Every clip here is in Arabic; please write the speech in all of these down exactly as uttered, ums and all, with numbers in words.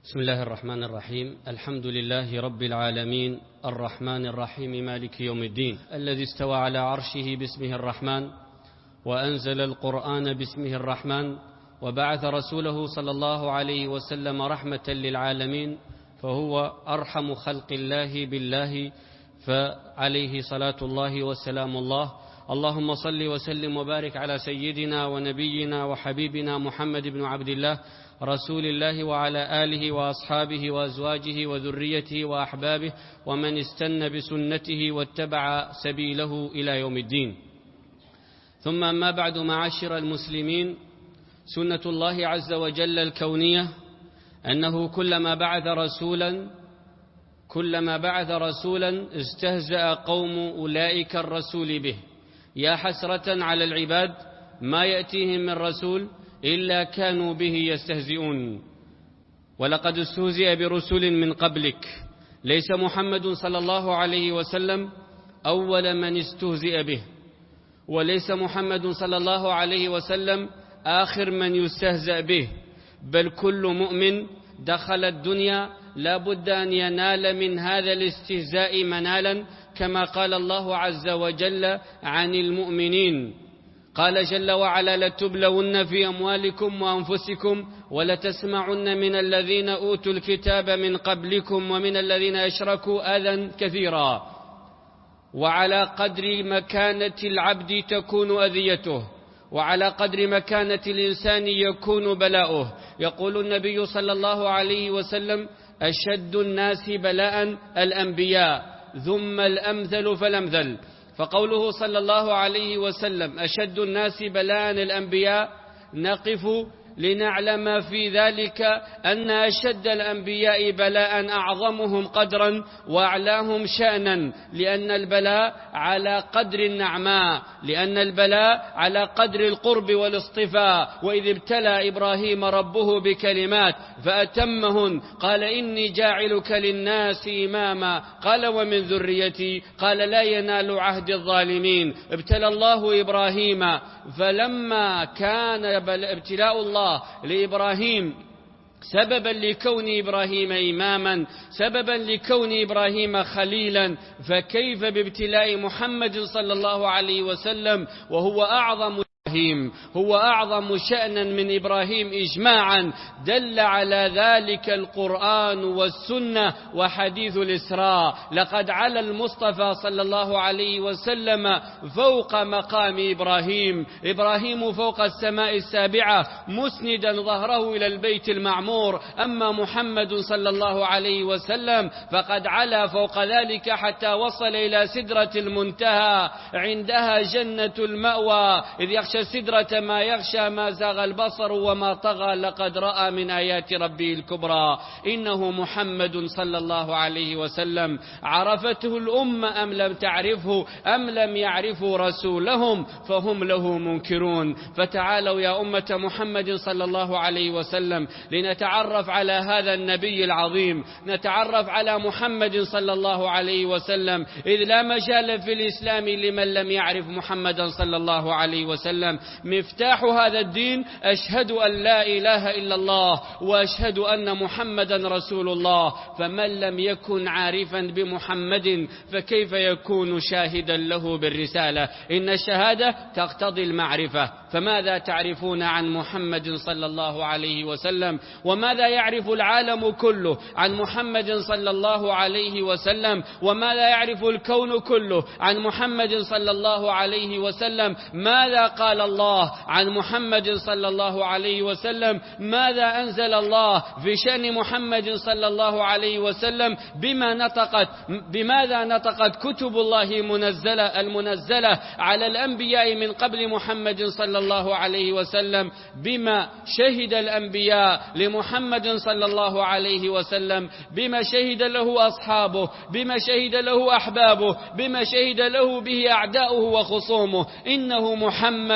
بسم الله الرحمن الرحيم. الحمد لله رب العالمين الرحمن الرحيم مالك يوم الدين، الذي استوى على عرشه باسمه الرحمن، وأنزل القرآن باسمه الرحمن، وبعث رسوله صلى الله عليه وسلم رحمة للعالمين، فهو أرحم خلق الله بالله، فعليه صلاة الله وسلام الله. اللهم صل وسلم وبارك على سيدنا ونبينا وحبيبنا محمد بن عبد الله رسول الله، وعلى آله وأصحابه وأزواجه وذريته وأحبابه ومن استنى بسنته واتبع سبيله إلى يوم الدين. ثم أما بعد، معاشر المسلمين، سنة الله عز وجل الكونية أنه كلما بعث رسولا كلما بعث رسولا استهزأ قوم أولئك الرسول به. يا حسرة على العباد، ما يأتيهم من رسول إلا كانوا به يستهزئون. ولقد استهزئ برسل من قبلك، ليس محمد صلى الله عليه وسلم أول من استهزئ به، وليس محمد صلى الله عليه وسلم آخر من يستهزأ به، بل كل مؤمن دخل الدنيا لا بد أن ينال من هذا الاستهزاء منالا، كما قال الله عز وجل عن المؤمنين. قال جل وعلا: لتبلون في أموالكم وأنفسكم ولتسمعن من الذين أوتوا الكتاب من قبلكم ومن الذين أشركوا أذى كثيرا. وعلى قدر مكانة العبد تكون أذيته، وعلى قدر مكانة الإنسان يكون بلاؤه. يقول النبي صلى الله عليه وسلم: أشد الناس بلاء الأنبياء ثم الأمثل فالأمثل. فقوله صلى الله عليه وسلم أشد الناس بلاء الأنبياء، نقف لنعلم في ذلك أن أشد الأنبياء بلاء أعظمهم قدرا وأعلاهم شأنا، لأن البلاء على قدر النعماء، لأن البلاء على قدر القرب والاصطفاء. وإذ ابتلى إبراهيم ربه بكلمات فأتمهن، قال: إني جاعلك للناس إماما، قال: ومن ذريتي، قال: لا ينال عهد الظالمين. ابتلى الله إبراهيم، فلما كان ابتلاء الله لإبراهيم سببا لكون إبراهيم إماما، سببا لكون إبراهيم خليلا، فكيف بابتلاء محمد صلى الله عليه وسلم وهو أعظم هو أعظم شأنا من إبراهيم إجماعا؟ دل على ذلك القرآن والسنة وحديث الإسراء. لقد علا المصطفى صلى الله عليه وسلم فوق مقام إبراهيم، إبراهيم فوق السماء السابعة مسندا ظهره إلى البيت المعمور، أما محمد صلى الله عليه وسلم فقد علا فوق ذلك حتى وصل إلى سدرة المنتهى، عندها جنة المأوى، إذ يخشى سدرة ما يغشى، ما زاغ البصر وما طغى، لقد رأى من آيات ربه الكبرى. إنه محمد صلى الله عليه وسلم، عرفته الأمة أم لم تعرفه، أم لم يعرفوا رسولهم فهم له منكرون. فتعالوا يا أمة محمد صلى الله عليه وسلم لنتعرف على هذا النبي العظيم، نتعرف على محمد صلى الله عليه وسلم، إذ لا مجال في الإسلام لمن لم يعرف محمدا صلى الله عليه وسلم. مفتاح هذا الدين: أشهد أن لا إله إلا الله وأشهد أن محمدا رسول الله. فمن لم يكن عارفا بمحمد فكيف يكون شاهدا له بالرسالة؟ إن الشهادة تقتضي المعرفة. فماذا تعرفون عن محمد صلى الله عليه وسلم؟ وماذا يعرف العالم كله عن محمد صلى الله عليه وسلم؟ وماذا يعرف الكون كله عن محمد صلى الله عليه وسلم؟ ماذا قال الله عن محمد صلى الله عليه وسلم؟ ماذا أنزل الله في شأن محمد صلى الله عليه وسلم؟ بما نطقت بماذا نطقت كتب الله منزلة المنزلة على الأنبياء من قبل محمد صلى الله عليه وسلم؟ بما شهد الأنبياء لمحمد صلى الله عليه وسلم؟ بما شهد له أصحابه؟ بما شهد له أحبابه؟ بما شهد له به أعداؤه وخصومه؟ إنه محمد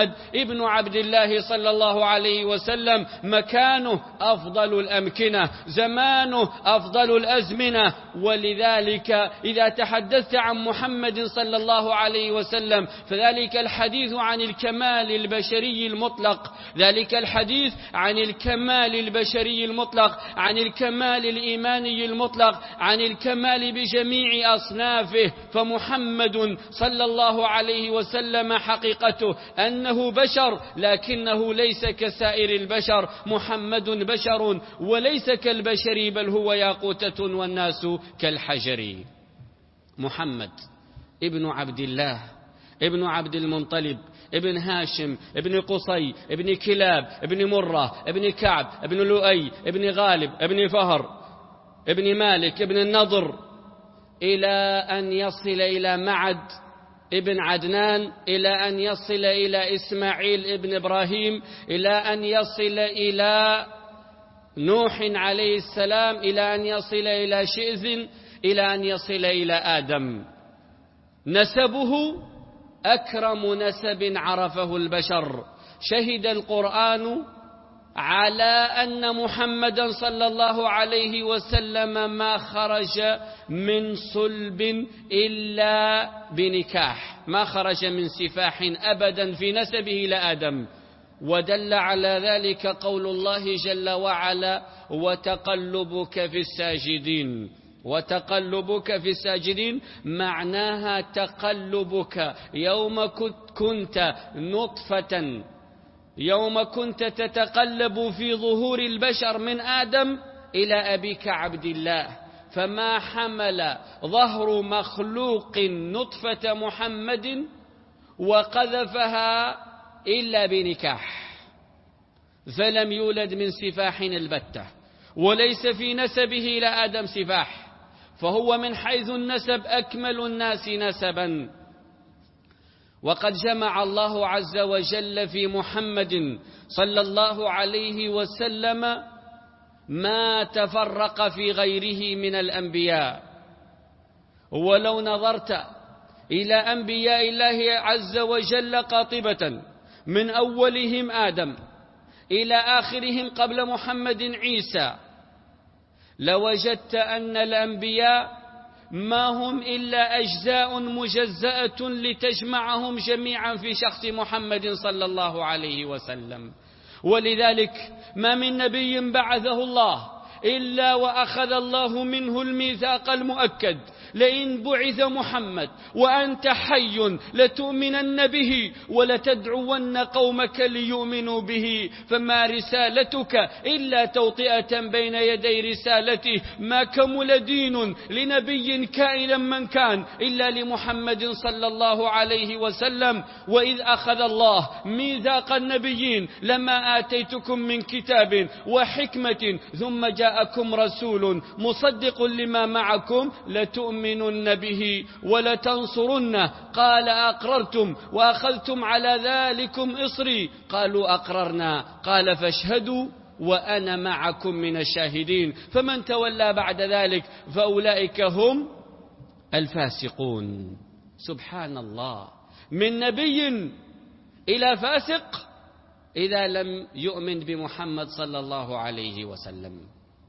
محمد ابن عبد الله صلى الله عليه وسلم مكانه أفضل الأمكنة، زمانه أفضل الأزمنة. ولذلك إذا تحدثت عن محمد صلى الله عليه وسلم فذلك الحديث عن الكمال البشري المطلق، ذلك الحديث عن الكمال البشري المطلق، عن الكمال الإيماني المطلق، عن الكمال بجميع أصنافه. فمحمد صلى الله عليه وسلم حقيقته أنه بشر، لكنه ليس كسائر البشر، محمد بشر وليس كالبشر، بل هو ياقوتة والناس كالحجر. محمد ابن عبد الله ابن عبد المطلب ابن هاشم ابن قصي ابن كلاب ابن مرة ابن كعب ابن لؤي ابن غالب ابن فهر ابن مالك ابن النضر، إلى أن يصل إلى معد ابن عدنان، إلى أن يصل إلى إسماعيل ابن إبراهيم، إلى أن يصل إلى نوح عليه السلام، إلى أن يصل إلى شئذ، إلى أن يصل إلى آدم. نسبه أكرم نسب عرفه البشر. شهد القرآن على أن محمدا صلى الله عليه وسلم ما خرج من صلب إلا بنكاح، ما خرج من سفاح أبدا في نسبه لآدم. ودل على ذلك قول الله جل وعلا: وتقلبك في الساجدين. وتقلبك في الساجدين معناها تقلبك يوم كنت نطفة، يوم كنت تتقلب في ظهور البشر من آدم إلى أبيك عبد الله، فما حمل ظهر مخلوق نطفة محمد وقذفها إلا بنكاح، فلم يولد من سفاح البتة، وليس في نسبه إلى آدم سفاح، فهو من حيث النسب أكمل الناس نسبا. وقد جمع الله عز وجل في محمد صلى الله عليه وسلم ما تفرق في غيره من الأنبياء. ولو نظرت إلى أنبياء الله عز وجل قاطبة من أولهم آدم إلى آخرهم قبل محمد عيسى، لوجدت أن الأنبياء ما هم إلا أجزاء مجزأة لتجمعهم جميعا في شخص محمد صلى الله عليه وسلم. ولذلك ما من نبي بعثه الله إلا وأخذ الله منه الميثاق المؤكد: لئن بعث محمد وأنت حي لتؤمنن به ولتدعون قومك ليؤمنوا به، فما رسالتك إلا توطئة بين يدي رسالته. ما كمل دين لنبي كائنا من كان إلا لمحمد صلى الله عليه وسلم. وإذ أخذ الله ميثاق النبيين: لما آتيتكم من كتاب وحكمة ثم جاءكم رسول مصدق لما معكم لتؤمنن به ولتنصرنه، قال أقررتم وأخذتم على ذلكم إصري، قالوا أقررنا، قال فاشهدوا وأنا معكم من الشاهدين. فمن تولى بعد ذلك فأولئك هم الفاسقون. سبحان الله، من نبي إلى فاسق إذا لم يؤمن بمحمد صلى الله عليه وسلم.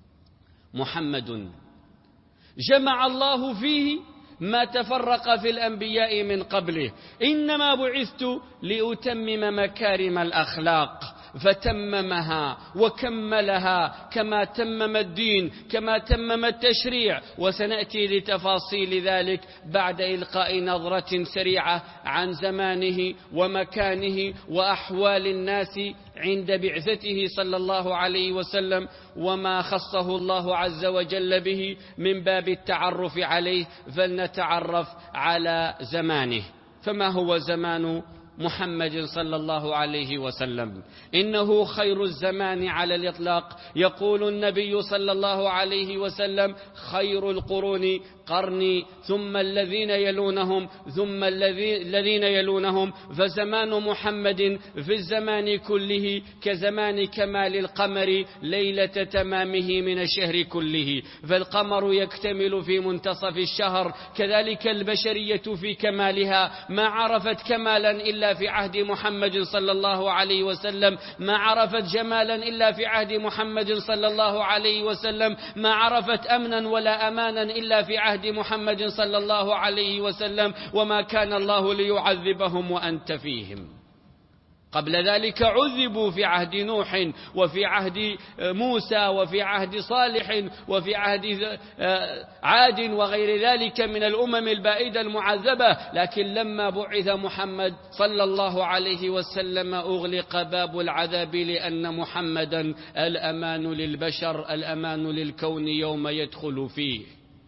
محمد جمع الله فيه ما تفرق في الأنبياء من قبله. إنما بعثت لأتمم مكارم الأخلاق، فتممها وكملها كما تمم الدين، كما تمم التشريع. وسنأتي لتفاصيل ذلك بعد إلقاء نظرة سريعة عن زمانه ومكانه وأحوال الناس عند بعثته صلى الله عليه وسلم، وما خصه الله عز وجل به من باب التعرف عليه. فلنتعرف على زمانه. فما هو زمان محمد صلى الله عليه وسلم؟ إنه خير الزمان على الإطلاق. يقول النبي صلى الله عليه وسلم: خير القرون قرني ثم الذين يلونهم ثم الذين يلونهم، فزمان محمد في الزمان كله كزمان كمال القمر ليلة تمامه من الشهر كله، فالقمر يكتمل في منتصف الشهر، كذلك البشرية في كمالها ما عرفت كمالا إلا في عهد محمد صلى الله عليه وسلم، ما عرفت جمالا إلا في عهد محمد صلى الله عليه وسلم، ما عرفت أمنا ولا أمانا إلا في عهد محمد صلى الله عليه وسلم، وما كان الله ليعذبهم وأنت فيهم. قبل ذلك عذبوا في عهد نوح وفي عهد موسى وفي عهد صالح وفي عهد عاد وغير ذلك من الأمم البائدة المعذبة، لكن لما بعث محمد صلى الله عليه وسلم أغلق باب العذاب، لأن محمدا الأمان للبشر، الأمان للكون يوم يدخل فيه.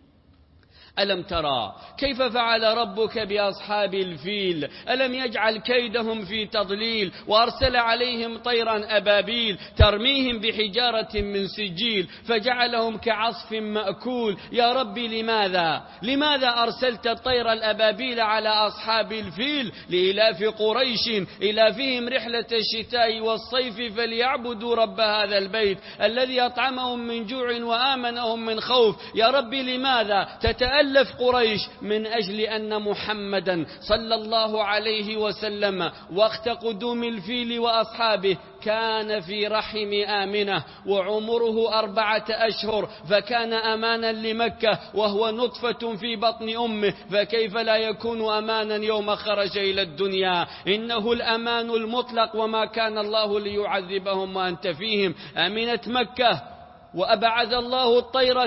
ألم ترى كيف فعل ربك بأصحاب الفيل؟ ألم يجعل كيدهم في تضليل، وأرسل عليهم طيرا أبابيل ترميهم بحجارة من سجيل فجعلهم كعصف مأكول. يا ربي لماذا لماذا أرسلت الطير الأبابيل على أصحاب الفيل؟ لإلاف قريش إلافهم رحلة الشتاء والصيف فليعبدوا رب هذا البيت الذي أطعمهم من جوع وآمنهم من خوف. يا ربي لماذا تتألم ألف قريش؟ من أجل أن محمدا صلى الله عليه وسلم وقت قدوم الفيل وأصحابه كان في رحم آمنة وعمره أربعة أشهر، فكان أمانا لمكة وهو نطفة في بطن أمه، فكيف لا يكون أمانا يوم خرج إلى الدنيا؟ إنه الأمان المطلق، وما كان الله ليعذبهم وأنت فيهم. أمنت مكة وأبعد الله الطير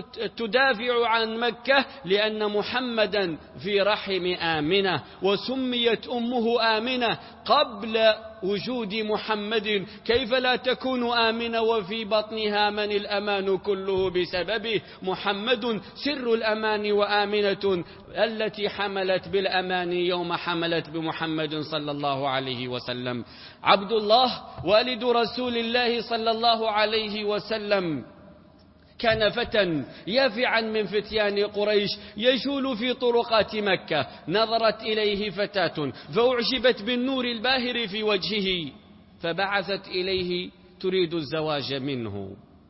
تدافع عن مكة لأن محمدا في رحم آمنة، وسميت أمه آمنة قبل وجود محمد، كيف لا تكون آمنة وفي بطنها من الأمان كله بسببه؟ محمد سر الأمان وآمنة التي حملت بالأمان يوم حملت بمحمد صلى الله عليه وسلم. عبد الله والد رسول الله صلى الله عليه وسلم كان فتى يافعا من فتيان قريش يجول في طرقات مكة، نظرت إليه فتاة فأعجبت بالنور الباهر في وجهه فبعثت إليه تريد الزواج منه.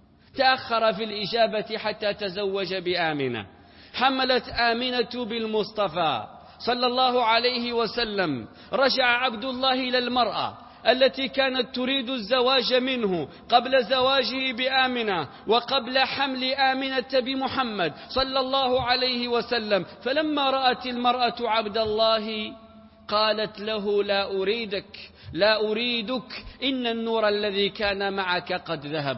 تأخر في الإجابة حتى تزوج بآمنة. حملت آمنة بالمصطفى صلى الله عليه وسلم. رجع عبد الله إلى المرأة التي كانت تريد الزواج منه قبل زواجه بآمنة وقبل حمل آمنة بمحمد صلى الله عليه وسلم، فلما رأت المرأة عبد الله قالت له لا أريدك لا أريدك إن النور الذي كان معك قد ذهب،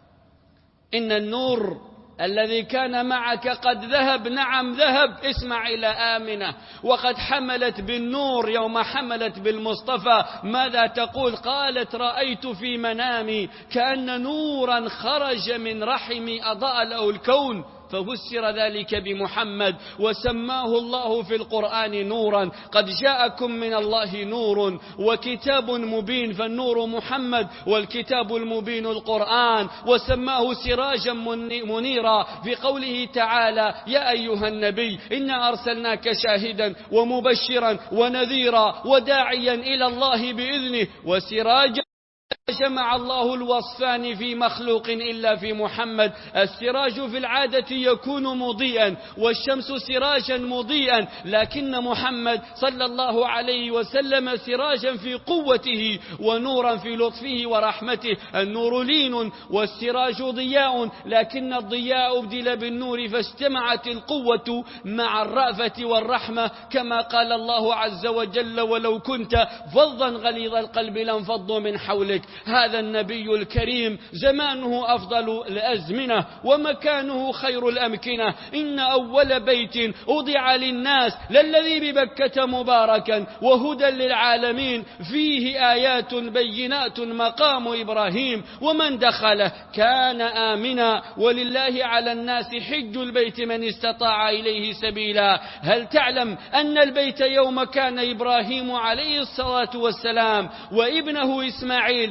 إن النور الذي كان معك قد ذهب. نعم ذهب. اسمع إلى آمنة وقد حملت بالنور يوم حملت بالمصطفى ماذا تقول؟ قالت رأيت في منامي كأن نورا خرج من رحمي أضاء له الكون، ففسر ذلك بمحمد وسماه الله في القرآن نورا. قد جاءكم من الله نور وكتاب مبين، فالنور محمد والكتاب المبين القرآن، وسماه سراجا منيرا في قوله تعالى يا أيها النبي إنا أرسلناك شاهدا ومبشرا ونذيرا وداعيا إلى الله بإذنه وسراجا. جمع الله الوصفان في مخلوق إلا في محمد. السراج في العادة يكون مضيئا والشمس سراجا مضيئا، لكن محمد صلى الله عليه وسلم سراجا في قوته ونورا في لطفه ورحمته. النور لين والسراج ضياء، لكن الضياء أبدل بالنور فاجتمعت القوة مع الرأفة والرحمة، كما قال الله عز وجل ولو كنت فظا غليظ القلب لانفضوا من حولك. هذا النبي الكريم زمانه أفضل الأزمنة ومكانه خير الأمكنة. إن أول بيت أضع للناس للذي ببكة مباركا وهدى للعالمين فيه آيات بينات مقام إبراهيم ومن دخله كان آمنا ولله على الناس حج البيت من استطاع إليه سبيلا. هل تعلم أن البيت يوم كان إبراهيم عليه الصلاة والسلام وابنه إسماعيل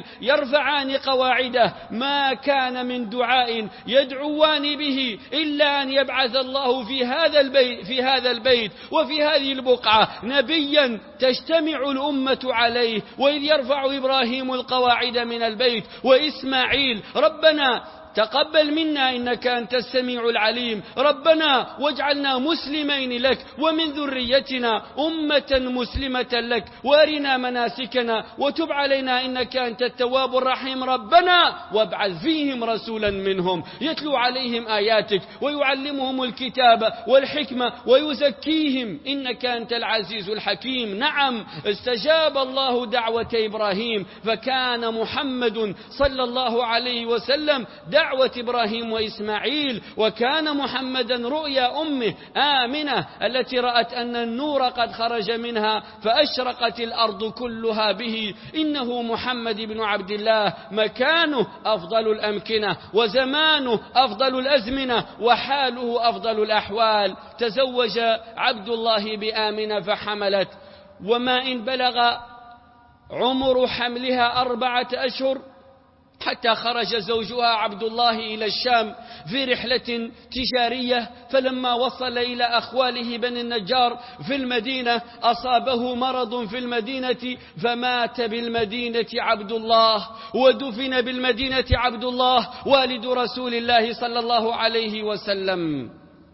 يرفعان قواعده ما كان من دعاء يدعوان به إلا أن يبعث الله في هذا البيت في هذا البيت وفي هذه البقعة نبيا تجتمع الأمة عليه. وإذ يرفع إبراهيم القواعد من البيت وإسماعيل ربنا تقبل منا إنك أنت السميع العليم، ربنا واجعلنا مسلمين لك ومن ذريتنا أمة مسلمة لك وارنا مناسكنا وتب علينا إنك أنت التواب الرحيم، ربنا وابعث فيهم رسولا منهم يتلو عليهم آياتك ويعلمهم الكتاب والحكمة ويزكيهم إنك أنت العزيز الحكيم. نعم استجاب الله دعوة إبراهيم، فكان محمد صلى الله عليه وسلم دعوة إبراهيم وإسماعيل، وكان محمدا رؤيا أمه آمنة التي رأت أن النور قد خرج منها فأشرقت الأرض كلها به. إنه محمد بن عبد الله مكانه أفضل الأمكنة وزمانه أفضل الأزمنة وحاله أفضل الأحوال. تزوج عبد الله بآمنة فحملت، وما إن بلغ عمر حملها أربعة أشهر حتى خرج زوجها عبد الله إلى الشام في رحلة تجارية، فلما وصل إلى أخواله بني النجار في المدينة أصابه مرض في المدينة فمات بالمدينة عبد الله، ودفن بالمدينة عبد الله والد رسول الله صلى الله عليه وسلم.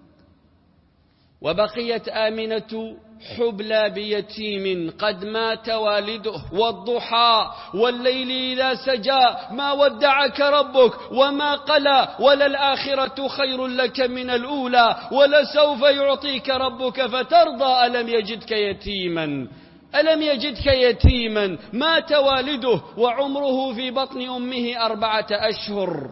وبقيت آمنة حبلى بيتيم قد مات والده، والضحى والليل إذا سجى ما ودعك ربك وما قلى، وللآخرة خير لك من الأولى ولسوف يعطيك ربك فترضى. ألم يجدك يتيما ألم يجدك يتيما مات والده وعمره في بطن أمه أربعة أشهر.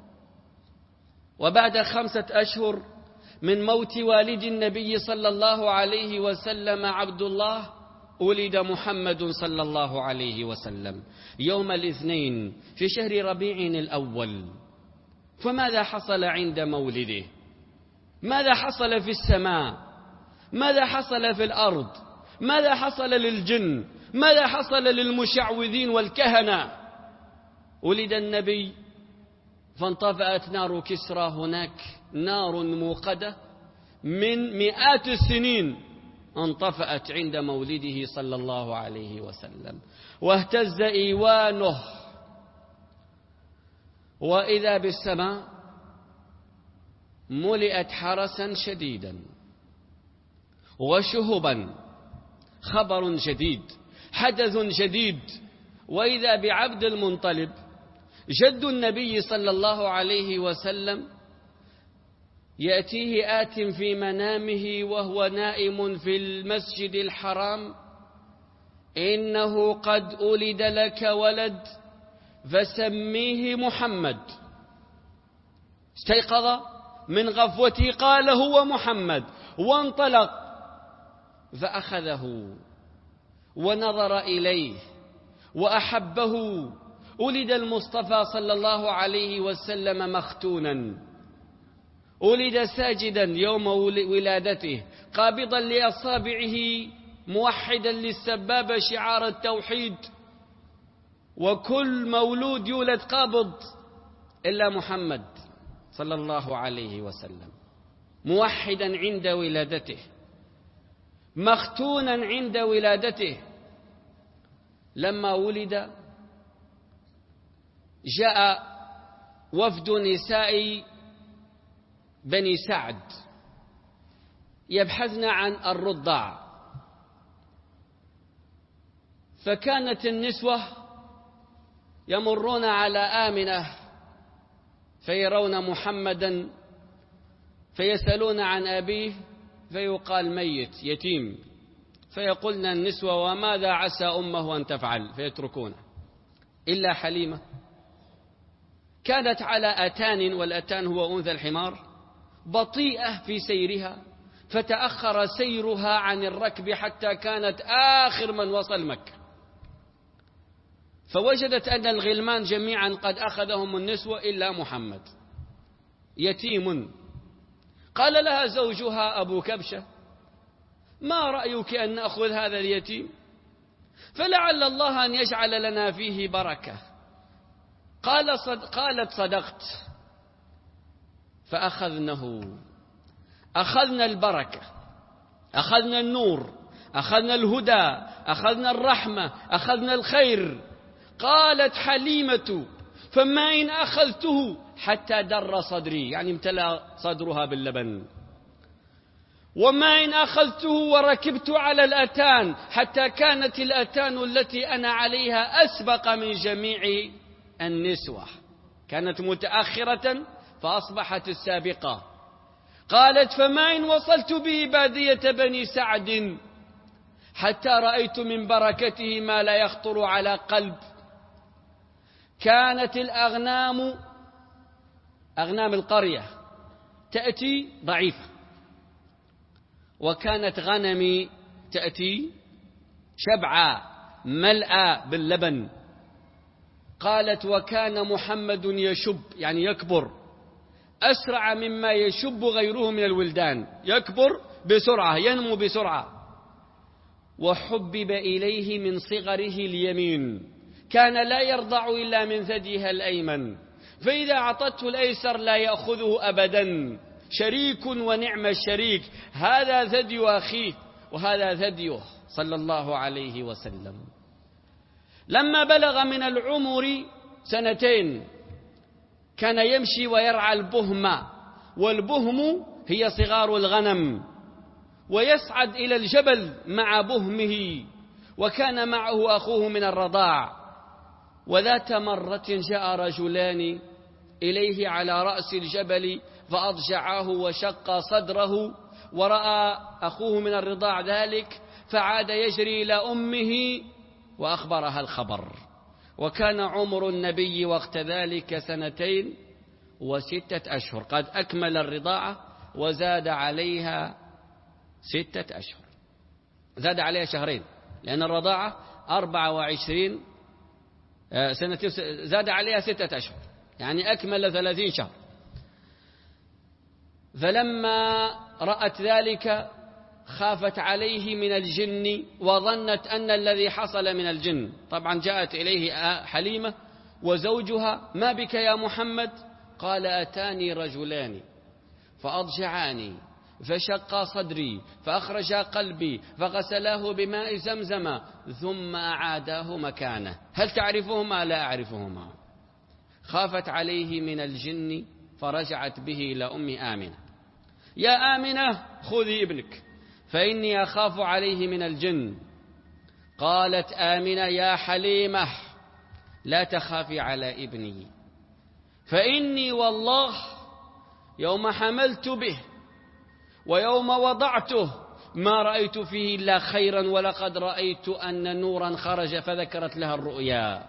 وبعد خمسة أشهر من موت والد النبي صلى الله عليه وسلم عبد الله ولد محمد صلى الله عليه وسلم يوم الاثنين في شهر ربيع الأول. فماذا حصل عند مولده؟ ماذا حصل في السماء؟ ماذا حصل في الأرض؟ ماذا حصل للجن؟ ماذا حصل للمشعوذين والكهنة؟ ولد النبي فانطفأت نار كسرى هناك، نار موقدة من مئات السنين انطفأت عند مولده صلى الله عليه وسلم، واهتز إيوانه، وإذا بالسماء ملئت حرسا شديدا وشهبا. خبر جديد، حدث جديد. وإذا بعبد المطلب جد النبي صلى الله عليه وسلم يأتيه آت في منامه وهو نائم في المسجد الحرام: إنه قد أولد لك ولد فسميه محمد. استيقظ من غفوته قال هو محمد، وانطلق فأخذه ونظر إليه وأحبه. ولد المصطفى صلى الله عليه وسلم مختونا، ولد ساجدا يوم ولادته قابضا لأصابعه موحدا للسبابة شعار التوحيد. وكل مولود يولد قابض إلا محمد صلى الله عليه وسلم، موحدا عند ولادته، مختونا عند ولادته. لما ولد جاء وفد نساء بني سعد يبحثن عن الرضاع، فكانت النسوة يمرون على آمنة فيرون محمدا فيسألون عن أبيه فيقال ميت يتيم، فيقولن النسوة وماذا عسى أمه أن تفعل، فيتركونه. إلا حليمة كانت على أتان، والأتان هو أنثى الحمار، بطيئة في سيرها، فتأخر سيرها عن الركب حتى كانت آخر من وصل مكة، فوجدت أن الغلمان جميعا قد أخذهم النسوة إلا محمد يتيم. قال لها زوجها أبو كبشة: ما رأيك أن نأخذ هذا اليتيم فلعل الله أن يجعل لنا فيه بركة؟ قال صد قالت صدقت. فأخذنه، أخذنا البركة، أخذنا النور، أخذنا الهدى، أخذنا الرحمة، أخذنا الخير. قالت حليمة: فما إن أخذته حتى در صدري، يعني امتلأ صدرها باللبن. وما إن أخذته وركبت على الأتان حتى كانت الأتان التي أنا عليها أسبق من جميع النسوة، كانت متأخرة فأصبحت السابقة. قالت: فما إن وصلت به بادية بني سعد حتى رأيت من بركته ما لا يخطر على قلب. كانت الأغنام، أغنام القرية، تأتي ضعيفة، وكانت غنمي تأتي شبعة ملأى باللبن. قالت: وكان محمد يشب، يعني يكبر أسرع مما يشب غيره من الولدان، يكبر بسرعة، ينمو بسرعة. وحبب إليه من صغره اليمين، كان لا يرضع إلا من ثديها الأيمن، فإذا أعطته الأيسر لا يأخذه أبدا. شريك ونعم الشريك، هذا ثدي أخيه وهذا ثديه صلى الله عليه وسلم. لما بلغ من العمر سنتين كان يمشي ويرعى البهم، والبهم هي صغار الغنم، ويصعد إلى الجبل مع بهمه، وكان معه أخوه من الرضاع. وذات مرة جاء رجلان إليه على رأس الجبل فأضجعاه وشق صدره، ورأى أخوه من الرضاع ذلك فعاد يجري إلى أمه وأخبرها الخبر. وكان عمر النبي وقت ذلك سنتين وستة أشهر، قد أكمل الرضاعة وزاد عليها ستة أشهر، زاد عليها شهرين، لأن الرضاعة أربعة وعشرين سنة، زاد عليها ستة أشهر، يعني أكمل ثلاثين شهر. فلما رأت ذلك خافت عليه من الجن، وظنت أن الذي حصل من الجن. طبعا جاءت إليه حليمة وزوجها: ما بك يا محمد؟ قال: أتاني رجلان فأضجعاني فشقا صدري فأخرجا قلبي فغسلاه بماء زمزم ثم أعاداه مكانه، هل تعرفهما؟ لا أعرفهما. خافت عليه من الجن فرجعت به إلى أم آمنة: يا آمنة خذي ابنك فإني أخاف عليه من الجن. قالت آمنة: يا حليمة لا تخافي على ابني، فإني والله يوم حملت به ويوم وضعته ما رأيت فيه إلا خيرا، ولقد رأيت أن نورا خرج. فذكرت لها الرؤيا.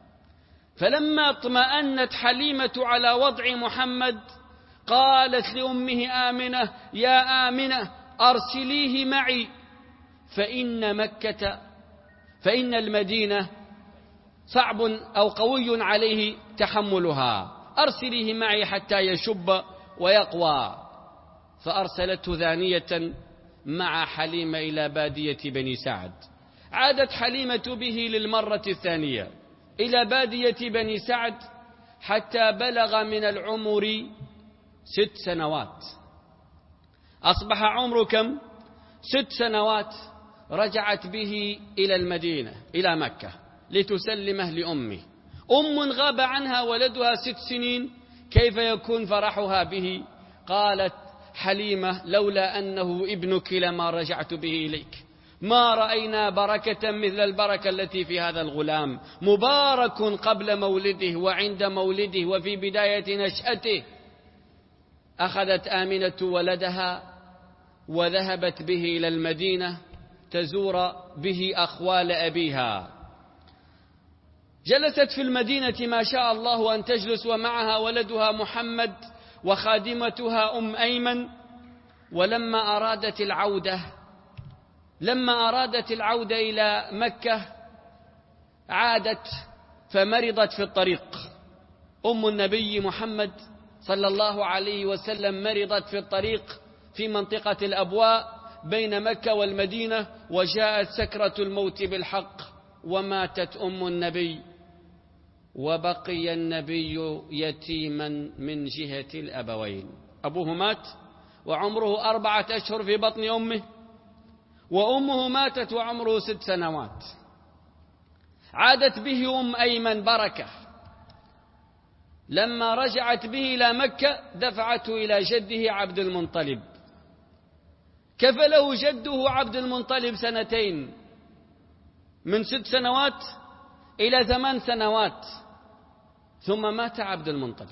فلما اطمأنت حليمة على وضع محمد قالت لأمه آمنة: يا آمنة أرسليه معي، فإن مكة فإن المدينة صعب أو قوي عليه تحملها، أرسليه معي حتى يشب ويقوى. فأرسلته ثانية مع حليمة إلى بادية بني سعد. عادت حليمة به للمرة الثانية إلى بادية بني سعد حتى بلغ من العمر ست سنوات. أصبح عمره كم؟ ست سنوات. رجعت به إلى المدينة إلى مكة لتسلمه لأمه. أم غاب عنها ولدها ست سنين، كيف يكون فرحها به؟ قالت حليمة: لولا أنه ابنك لما رجعت به إليك، ما رأينا بركة مثل البركة التي في هذا الغلام، مبارك قبل مولده وعند مولده وفي بداية نشأته. أخذت آمنة ولدها وذهبت به إلى المدينة تزور به أخوال أبيها. جلست في المدينة ما شاء الله أن تجلس، ومعها ولدها محمد وخادمتها أم أيمن. ولما أرادت العودة لما أرادت العودة إلى مكة عادت فمرضت في الطريق. أم النبي محمد صلى الله عليه وسلم مرضت في الطريق في منطقة الأبواء بين مكة والمدينة، وجاءت سكرة الموت بالحق وماتت أم النبي وبقي النبي يتيما من جهة الأبوين. أبوه مات وعمره أربعة أشهر في بطن أمه، وأمه ماتت وعمره ست سنوات. عادت به أم أيمن بركة، لما رجعت به إلى مكة دفعته إلى جده عبد المطلب، كفله جده عبد المطلب سنتين، من ست سنوات إلى ثمان سنوات، ثم مات عبد المطلب،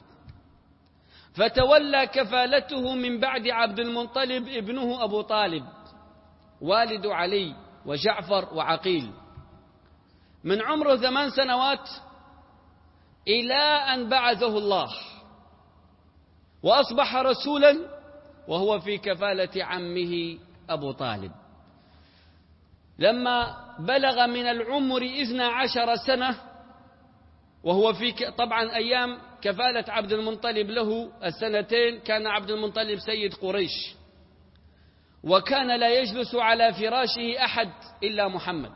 فتولى كفالته من بعد عبد المطلب ابنه أبو طالب والد علي وجعفر وعقيل، من عمره ثمان سنوات إلى أن بعثه الله وأصبح رسولا وهو في كفالة عمه أبو طالب. لما بلغ من العمر إثنى عشر سنة، وهو في ك... طبعا أيام كفالة عبد المطلب له السنتين كان عبد المطلب سيد قريش، وكان لا يجلس على فراشه أحد إلا محمد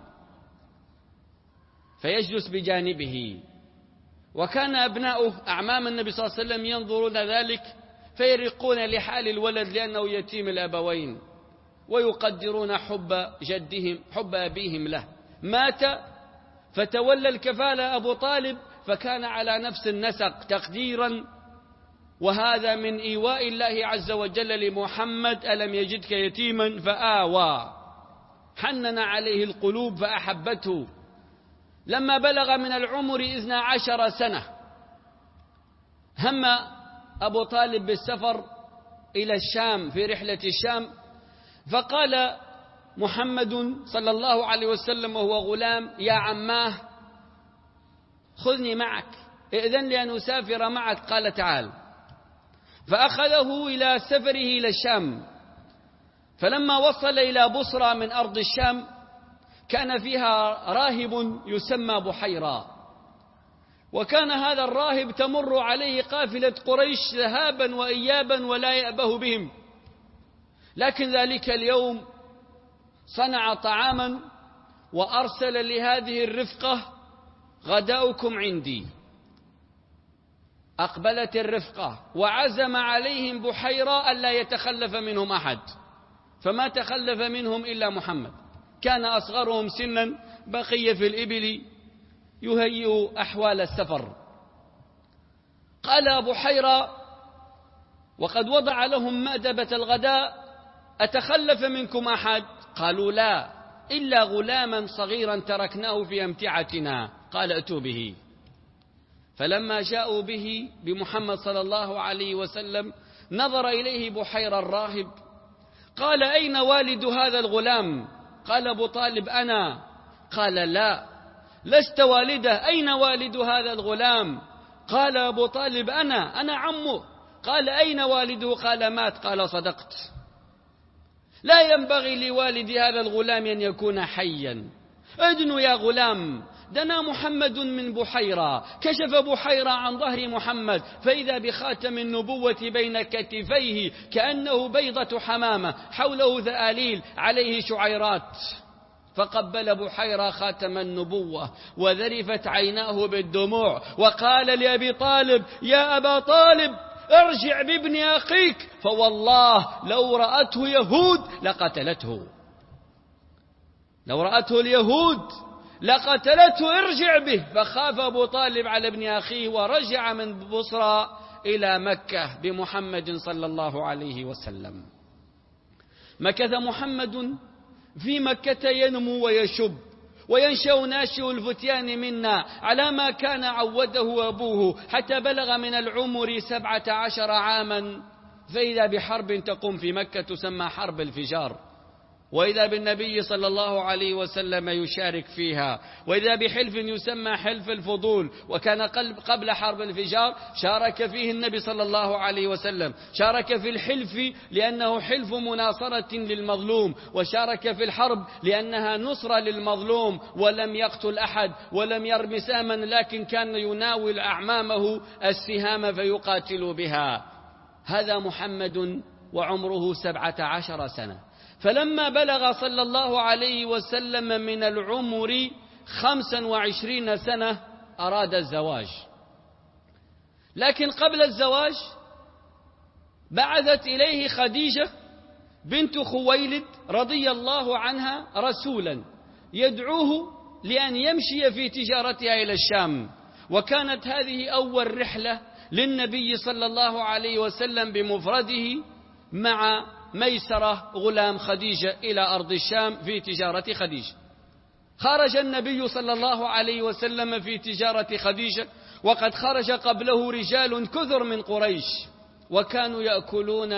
فيجلس بجانبه، وكان أبناؤه أعمام النبي صلى الله عليه وسلم ينظرون ذلك فيرقون لحال الولد لأنه يتيم الأبوين، ويقدرون حب جدهم حب أبيهم له. مات فتولى الكفالة أبو طالب، فكان على نفس النسق تقديرا، وهذا من إيواء الله عز وجل لمحمد: ألم يجدك يتيما فآوى، حنن عليه القلوب فأحبته. لما بلغ من العمر اثنى عشر سنة هم أبو طالب بالسفر إلى الشام في رحلة الشام، فقال محمد صلى الله عليه وسلم وهو غلام: يا عماه خذني معك، ائذن لي أن أسافر معك. قال: تعال. فأخذه إلى سفره إلى الشام، فلما وصل إلى بصرى من أرض الشام كان فيها راهب يسمى بحيرة، وكان هذا الراهب تمر عليه قافلة قريش ذهابا وإيابا ولا يأبه بهم، لكن ذلك اليوم صنع طعاما وأرسل لهذه الرفقة: غداؤكم عندي. أقبلت الرفقة وعزم عليهم بحيرة ألا يتخلف منهم أحد، فما تخلف منهم إلا محمد، كان أصغرهم سنا بقي في الإبل يهيئ أحوال السفر. قال أبو حيرة وقد وضع لهم مأدبة الغداء: أتخلف منكم أحد؟ قالوا: لا، إلا غلاما صغيرا تركناه في أمتعتنا. قال: ائتوا به. فلما جاءوا به بمحمد صلى الله عليه وسلم نظر إليه بحيرة الراهب، قال: أين والد هذا الغلام؟ قال أبو طالب: أنا. قال: لا، لست والده، أين والد هذا الغلام؟ قال أبو طالب: أنا أنا عمه. قال: أين والده؟ قال: مات. قال: صدقت، لا ينبغي لوالد هذا الغلام أن يكون حيا، ادنوا يا غلام. دنا محمد من بحيرة، كشف بحيرة عن ظهر محمد فإذا بخاتم النبوة بين كتفيه كأنه بيضة حمامة، حوله ذآليل عليه شعيرات، فقبل بحيرة خاتم النبوة وذرفت عيناه بالدموع، وقال لأبي طالب: يا أبا طالب ارجع بابن أخيك، فوالله لو رأته يهود لقتلته، لو رأته اليهود لقتلته، ارجع به. فخاف أبو طالب على ابن أخيه ورجع من بصرى إلى مكة بمحمد صلى الله عليه وسلم. مكث محمد في مكة ينمو ويشب وينشأ ناشئ الفتيان منا على ما كان عوده أبوه، حتى بلغ من العمر سبعة عشر عاما، فإذا بحرب تقوم في مكة تسمى حرب الفجار، وإذا بالنبي صلى الله عليه وسلم يشارك فيها، وإذا بحلف يسمى حلف الفضول، وكان قبل حرب الفجار شارك فيه النبي صلى الله عليه وسلم، شارك في الحلف لأنه حلف مناصرة للمظلوم، وشارك في الحرب لأنها نصرة للمظلوم، ولم يقتل أحد ولم يرم سهما، لكن كان يناول أعمامه السهام فيقاتل بها. هذا محمد وعمره سبعة عشر سنة. فلما بلغ صلى الله عليه وسلم من العمر خمسا وعشرين سنة أراد الزواج، لكن قبل الزواج بعثت إليه خديجة بنت خويلد رضي الله عنها رسولا يدعوه لأن يمشي في تجارتها إلى الشام. وكانت هذه أول رحلة للنبي صلى الله عليه وسلم بمفرده مع ميسرة غلام خديجة إلى أرض الشام في تجارة خديجة. خرج النبي صلى الله عليه وسلم في تجارة خديجة وقد خرج قبله رجال كثر من قريش، وكانوا يأكلون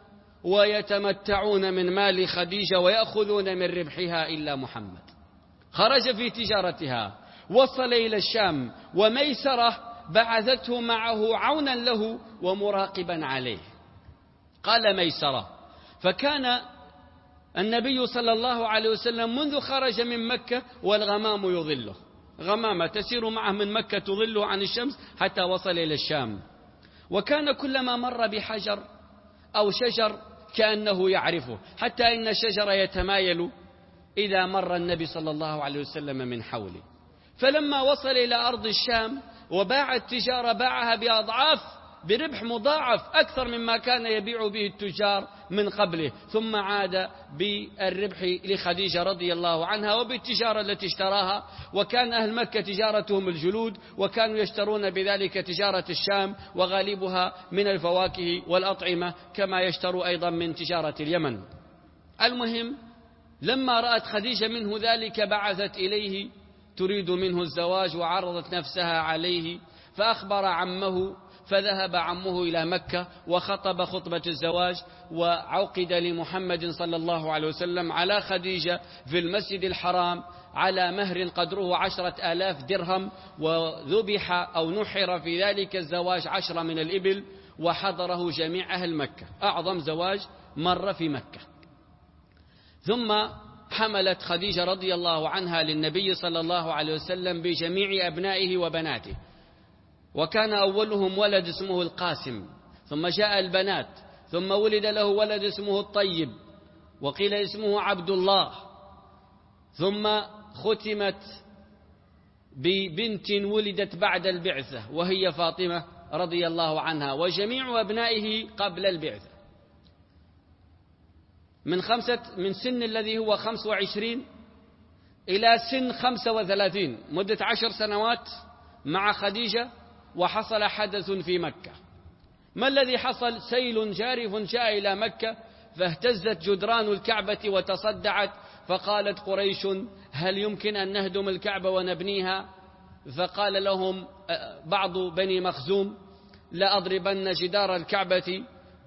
ويتمتعون من مال خديجة ويأخذون من ربحها إلا محمد. خرج في تجارتها، وصل إلى الشام، وميسرة بعثته معه عونا له ومراقبا عليه. قال ميسرة: فكان النبي صلى الله عليه وسلم منذ خرج من مكة والغمام يظله، غمامة تسير معه من مكة تظله عن الشمس حتى وصل إلى الشام، وكان كلما مر بحجر أو شجر كأنه يعرفه، حتى إن الشجر يتمايل إذا مر النبي صلى الله عليه وسلم من حوله. فلما وصل إلى أرض الشام وباع التجارة باعها بأضعاف بربح مضاعف أكثر مما كان يبيع به التجار من قبله، ثم عاد بالربح لخديجة رضي الله عنها وبالتجارة التي اشتراها. وكان أهل مكة تجارتهم الجلود، وكانوا يشترون بذلك تجارة الشام وغالبها من الفواكه والأطعمة، كما يشتروا أيضا من تجارة اليمن. المهم، لما رأت خديجة منه ذلك بعثت إليه تريد منه الزواج وعرضت نفسها عليه، فأخبر عمه، فذهب عمه إلى مكة وخطب خطبة الزواج، وعقد لمحمد صلى الله عليه وسلم على خديجة في المسجد الحرام على مهر قدره عشرة آلاف درهم، وذبح أو نحر في ذلك الزواج عشرة من الإبل، وحضره جميع أهل مكة، أعظم زواج مر في مكة. ثم حملت خديجة رضي الله عنها للنبي صلى الله عليه وسلم بجميع أبنائه وبناته، وكان أولهم ولد اسمه القاسم، ثم جاء البنات، ثم ولد له ولد اسمه الطيب، وقيل اسمه عبد الله، ثم ختمت ببنت ولدت بعد البعثة وهي فاطمة رضي الله عنها، وجميع أبنائه قبل البعثة من خمسة من سن الذي هو خمس وعشرين إلى سن خمسة وثلاثين، مدة عشر سنوات مع خديجة. وحصل حدث في مكة. ما الذي حصل؟ سيل جارف جاء إلى مكة فاهتزت جدران الكعبة وتصدعت، فقالت قريش: هل يمكن أن نهدم الكعبة ونبنيها؟ فقال لهم بعض بني مخزوم: لا أضربن جدار الكعبة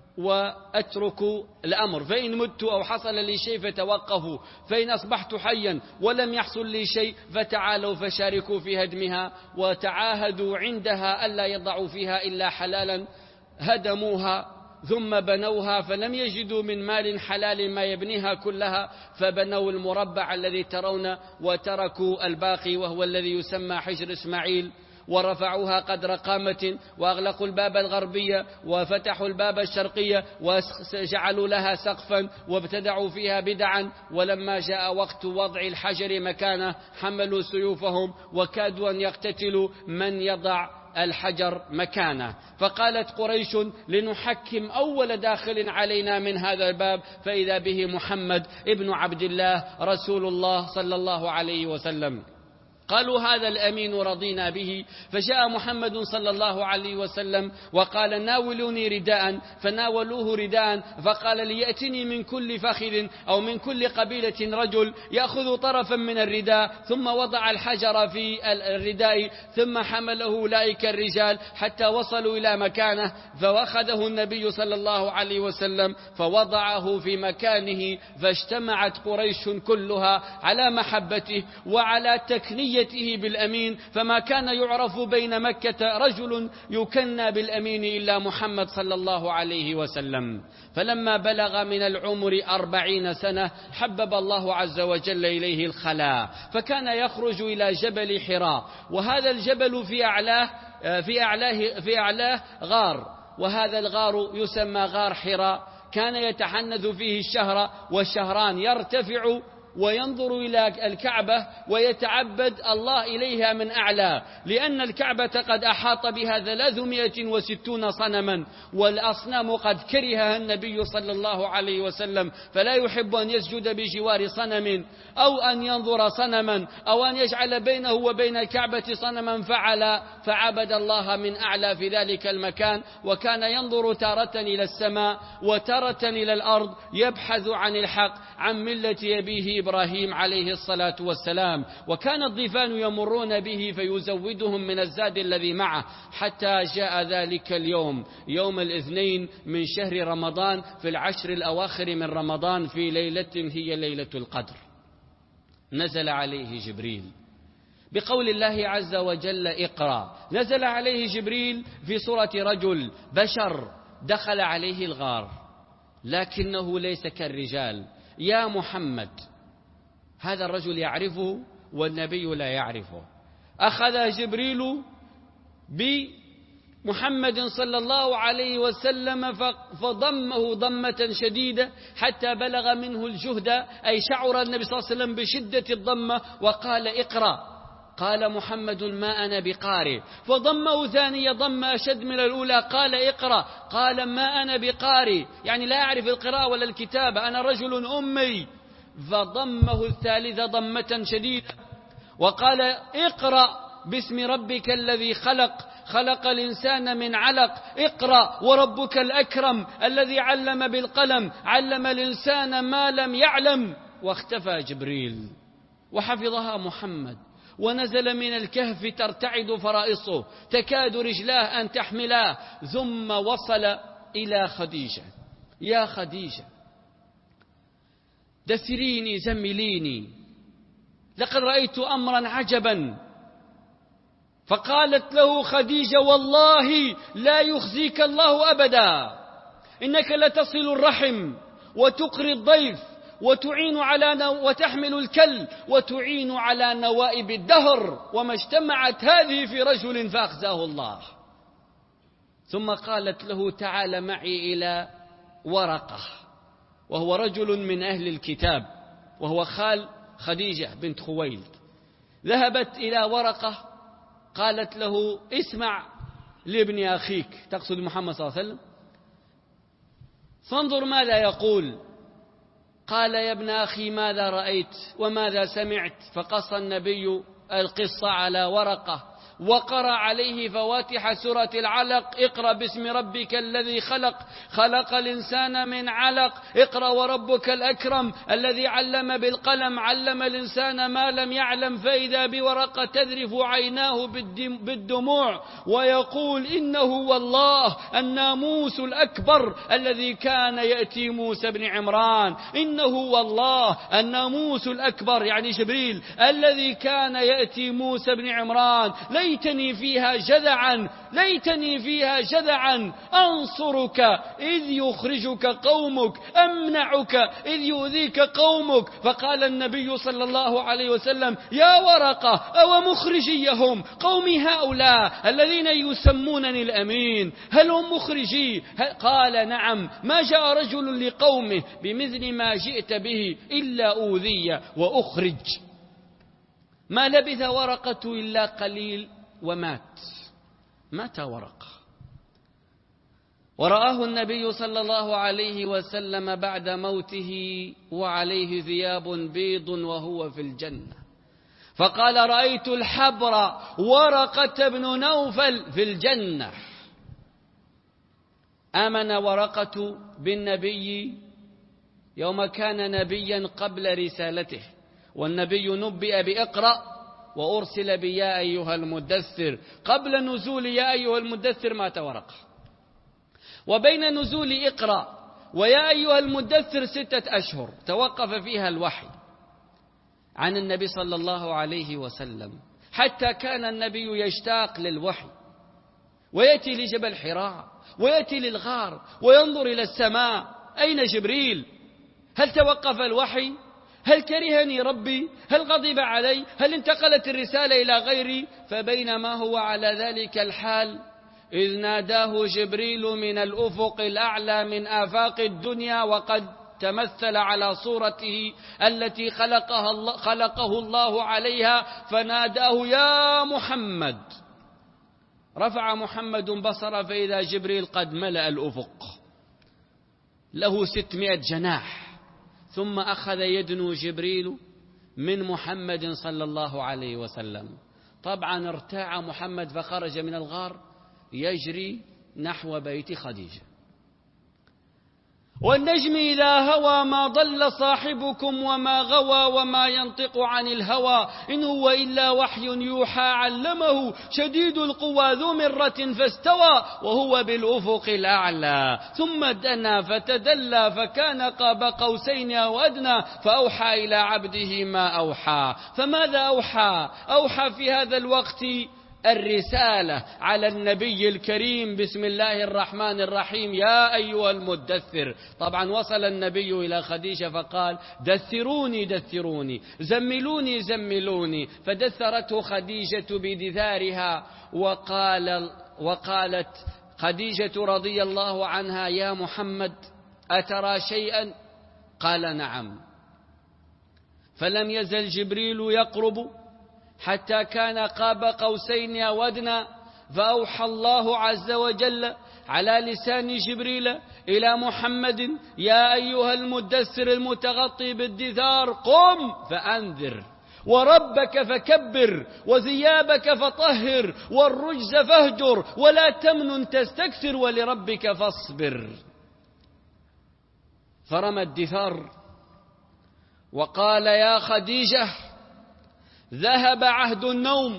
وأترك الأمر، فإن مت أو حصل لي شيء فتوقفوا، فإن أصبحت حيا ولم يحصل لي شيء فتعالوا فشاركوا في هدمها. وتعاهدوا عندها ألا يضعوا فيها إلا حلالا. هدموها ثم بنوها، فلم يجدوا من مال حلال ما يبنيها كلها، فبنوا المربع الذي ترون وتركوا الباقي وهو الذي يسمى حجر إسماعيل، ورفعوها قدر قامة، وأغلقوا الباب الغربية وفتحوا الباب الشرقية وجعلوا لها سقفا وابتدعوا فيها بدعا. ولما جاء وقت وضع الحجر مكانه حملوا سيوفهم وكادوا أن يقتتلوا من يضع الحجر مكانه. فقالت قريش: لنحكم أول داخل علينا من هذا الباب، فإذا به محمد ابن عبد الله رسول الله صلى الله عليه وسلم. قالوا: هذا الأمين رضينا به. فجاء محمد صلى الله عليه وسلم وقال: ناولوني رداء، فناولوه رداء، فقال: ليأتني من كل فخذ أو من كل قبيلة رجل يأخذ طرفا من الرداء، ثم وضع الحجر في الرداء، ثم حمله أولئك الرجال حتى وصلوا إلى مكانه، فأخذه النبي صلى الله عليه وسلم فوضعه في مكانه، فاجتمعت قريش كلها على محبته وعلى تكنية بالأمين، فما كان يعرف بين مكة رجل يكنى بالأمين إلا محمد صلى الله عليه وسلم. فلما بلغ من العمر أربعين سنة حبب الله عز وجل إليه الخلاء، فكان يخرج إلى جبل حراء، وهذا الجبل في أعلاه في أعلاه في أعلاه غار، وهذا الغار يسمى غار حراء. كان يتحنث فيه الشهر والشهران، يرتفع وينظر إلى الكعبة ويتعبد الله إليها من أعلى، لأن الكعبة قد أحاط بها ثلاثمائة وستون صنما، والأصنام قد كرهها النبي صلى الله عليه وسلم، فلا يحب أن يسجد بجوار صنم أو أن ينظر صنما أو أن يجعل بينه وبين الكعبة صنما فعل فعبد الله من أعلى في ذلك المكان. وكان ينظر تارة إلى السماء وتارة إلى الأرض يبحث عن الحق عن ملة أبيه إبراهيم عليه الصلاة والسلام. وكان الضيفان يمرون به فيزودهم من الزاد الذي معه، حتى جاء ذلك اليوم، يوم الاثنين من شهر رمضان في العشر الأواخر من رمضان، في ليلة هي ليلة القدر. نزل عليه جبريل بقول الله عز وجل اقرأ. نزل عليه جبريل في صورة رجل بشر دخل عليه الغار، لكنه ليس كالرجال. يا محمد، هذا الرجل يعرفه والنبي لا يعرفه. أخذ جبريل بمحمد صلى الله عليه وسلم فضمه ضمة شديدة حتى بلغ منه الجهد، أي شعر النبي صلى الله عليه وسلم بشدة الضمة، وقال اقرأ. قال محمد ما أنا بقارئ، فضمه ثانية ضمة أشد من الأولى، قال اقرأ. قال ما أنا بقارئ، يعني لا أعرف القراءة ولا الكتابة، أنا رجل أمي. فضمه الثالثة ضمة شديدة وقال اقرأ باسم ربك الذي خلق خلق الإنسان من علق، اقرأ وربك الأكرم الذي علم بالقلم علم الإنسان ما لم يعلم. واختفى جبريل وحفظها محمد، ونزل من الكهف ترتعد فرائصه تكاد رجلاه أن تحملاه، ثم وصل إلى خديجة. يا خديجة دثريني زمليني، لقد رأيت أمرا عجبا. فقالت له خديجة والله لا يخزيك الله أبدا، إنك لتصل الرحم وتقري الضيف وتعين على نو... وتحمل الكل وتعين على نوائب الدهر، وما اجتمعت هذه في رجل فأخزاه الله. ثم قالت له تعال معي إلى ورقة، وهو رجل من أهل الكتاب وهو خال خديجة بنت خويلد. ذهبت إلى ورقة قالت له اسمع لابن أخيك، تقصد محمد صلى الله عليه وسلم، فانظر ماذا يقول. قال يا ابن أخي ماذا رأيت وماذا سمعت؟ فقص النبي القصة على ورقة وقرأ عليه فواتح سورة العلق. اقرأ باسم ربك الذي خلق خلق الإنسان من علق، اقرأ وربك الأكرم الذي علم بالقلم علم الإنسان ما لم يعلم. فإذا بورقة تذرف عيناه بالدموع ويقول إنه والله الناموس الأكبر الذي كان يأتي موسى بن عمران، إنه والله الناموس الأكبر يعني جبريل الذي كان يأتي موسى بن عمران. ليتني فيها جذعا ليتني فيها جذعا أنصرك إذ يخرجك قومك أمنعك إذ يؤذيك قومك. فقال النبي صلى الله عليه وسلم يا ورقة أو مخرجيهم قومي هؤلاء الذين يسمونني الأمين، هل هم مخرجي؟ قال نعم، ما جاء رجل لقومه بمثل ما جئت به إلا أوذي وأخرج. ما لبث ورقة إلا قليل ومات مات ورقة. ورآه النبي صلى الله عليه وسلم بعد موته وعليه ثياب بيض وهو في الجنة، فقال رأيت الحبر ورقة بن نوفل في الجنة. آمن ورقة بالنبي يوم كان نبيا قبل رسالته، والنبي نبئ بإقرأ وأرسل بيا أيها المدثر. قبل نزول يا أيها المدثر مات ورقة، وبين نزول إقرأ ويا أيها المدثر ستة أشهر توقف فيها الوحي عن النبي صلى الله عليه وسلم، حتى كان النبي يشتاق للوحي ويأتي لجبل حراء ويأتي للغار وينظر إلى السماء، أين جبريل؟ هل توقف الوحي؟ هل كرهني ربي؟ هل غضب علي؟ هل انتقلت الرسالة إلى غيري؟ فبينما هو على ذلك الحال إذ ناداه جبريل من الأفق الأعلى من آفاق الدنيا وقد تمثل على صورته التي خلقها الله خلقه الله عليها فناداه يا محمد. رفع محمد بصره فإذا جبريل قد ملأ الأفق له ستمائة جناح، ثم أخذ يدنو جبريل من محمد صلى الله عليه وسلم. طبعا ارتاع محمد فخرج من الغار يجري نحو بيت خديجة. والنجم إذا هوى ما ضل صاحبكم وما غوى وما ينطق عن الهوى إن هو إلا وحي يوحى علمه شديد القوى ذو مرة فاستوى وهو بالأفق الأعلى ثم دنا فتدلى فكان قاب قوسين أو أدنى فأوحى إلى عبده ما أوحى. فماذا أوحى؟ أوحى في هذا الوقت الرسالة على النبي الكريم بسم الله الرحمن الرحيم يا أيها المدثر. طبعا وصل النبي إلى خديجة فقال دثروني دثروني زملوني زملوني، فدثرته خديجة بدثارها وقال وقالت خديجة رضي الله عنها يا محمد أترى شيئا؟ قال نعم. فلم يزل جبريل يقرب حتى كان قاب قوسين أو أدنى، فأوحى الله عز وجل على لسان جبريل إلى محمد يا أيها المدثر المتغطي بالدثار قم فأنذر وربك فكبر وثيابك فطهر والرجز فاهجر ولا تمنن تستكثر ولربك فاصبر. فرمى الدثار وقال يا خديجة ذهب عهد النوم.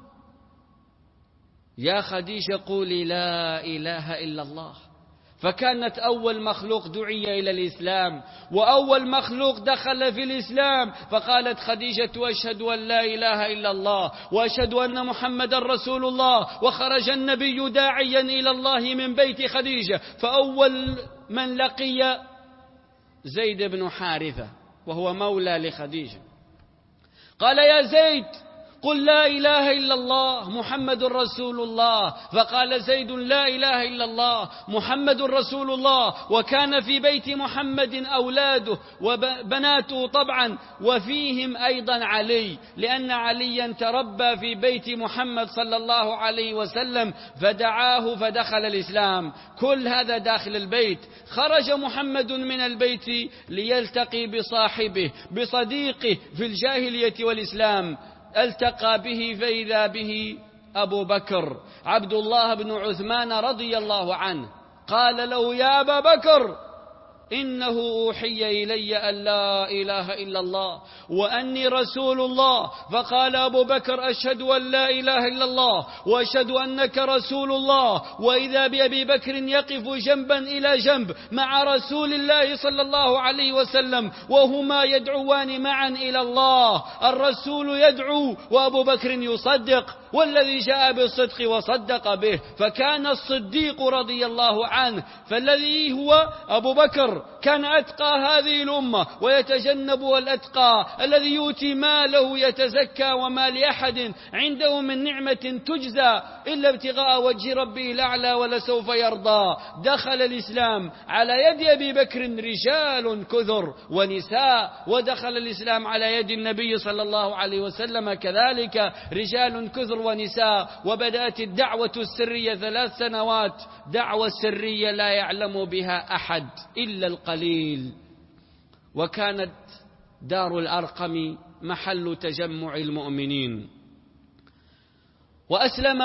يا خديجة قولي لا إله إلا الله. فكانت أول مخلوق دعي إلى الإسلام وأول مخلوق دخل في الإسلام. فقالت خديجة أشهد أن لا إله إلا الله وأشهد أن محمد رسول الله. وخرج النبي داعيا إلى الله من بيت خديجة. فأول من لقي زيد بن حارثة وهو مولى لخديجة. قال يا زيد قل لا إله إلا الله محمد رسول الله. فقال زيد لا إله إلا الله محمد رسول الله. وكان في بيت محمد أولاده وبناته طبعا وفيهم أيضا علي، لأن عليا تربى في بيت محمد صلى الله عليه وسلم فدعاه فدخل الإسلام. كل هذا داخل البيت. خرج محمد من البيت ليلتقي بصاحبه بصديقه في الجاهلية والإسلام. التقى به فإذا به أبو بكر عبد الله بن عثمان رضي الله عنه. قال له يا أبا بكر إنه أوحي إلي أن لا إله إلا الله وأني رسول الله. فقال أبو بكر أشهد أن لا إله إلا الله وأشهد أنك رسول الله. وإذا بأبي بكر يقف جنبا إلى جنب مع رسول الله صلى الله عليه وسلم وهما يدعوان معا إلى الله. الرسول يدعو وأبو بكر يصدق والذي جاء بالصدق وصدق به. فكان الصديق رضي الله عنه فالذي هو أبو بكر كان أتقى هذه الأمة ويتجنب الأتقى الذي يؤتي ماله يتزكى وما لأحد عنده من نعمة تجزى إلا ابتغاء وجه ربه الأعلى ولسوف يرضى. دخل الإسلام على يد أبي بكر رجال كثر ونساء، ودخل الإسلام على يد النبي صلى الله عليه وسلم كذلك رجال كثر ونساء. وبدأت الدعوة السرية ثلاث سنوات، دعوة سرية لا يعلم بها أحد إلا القليل. وكانت دار الأرقم محل تجمع المؤمنين. وأسلم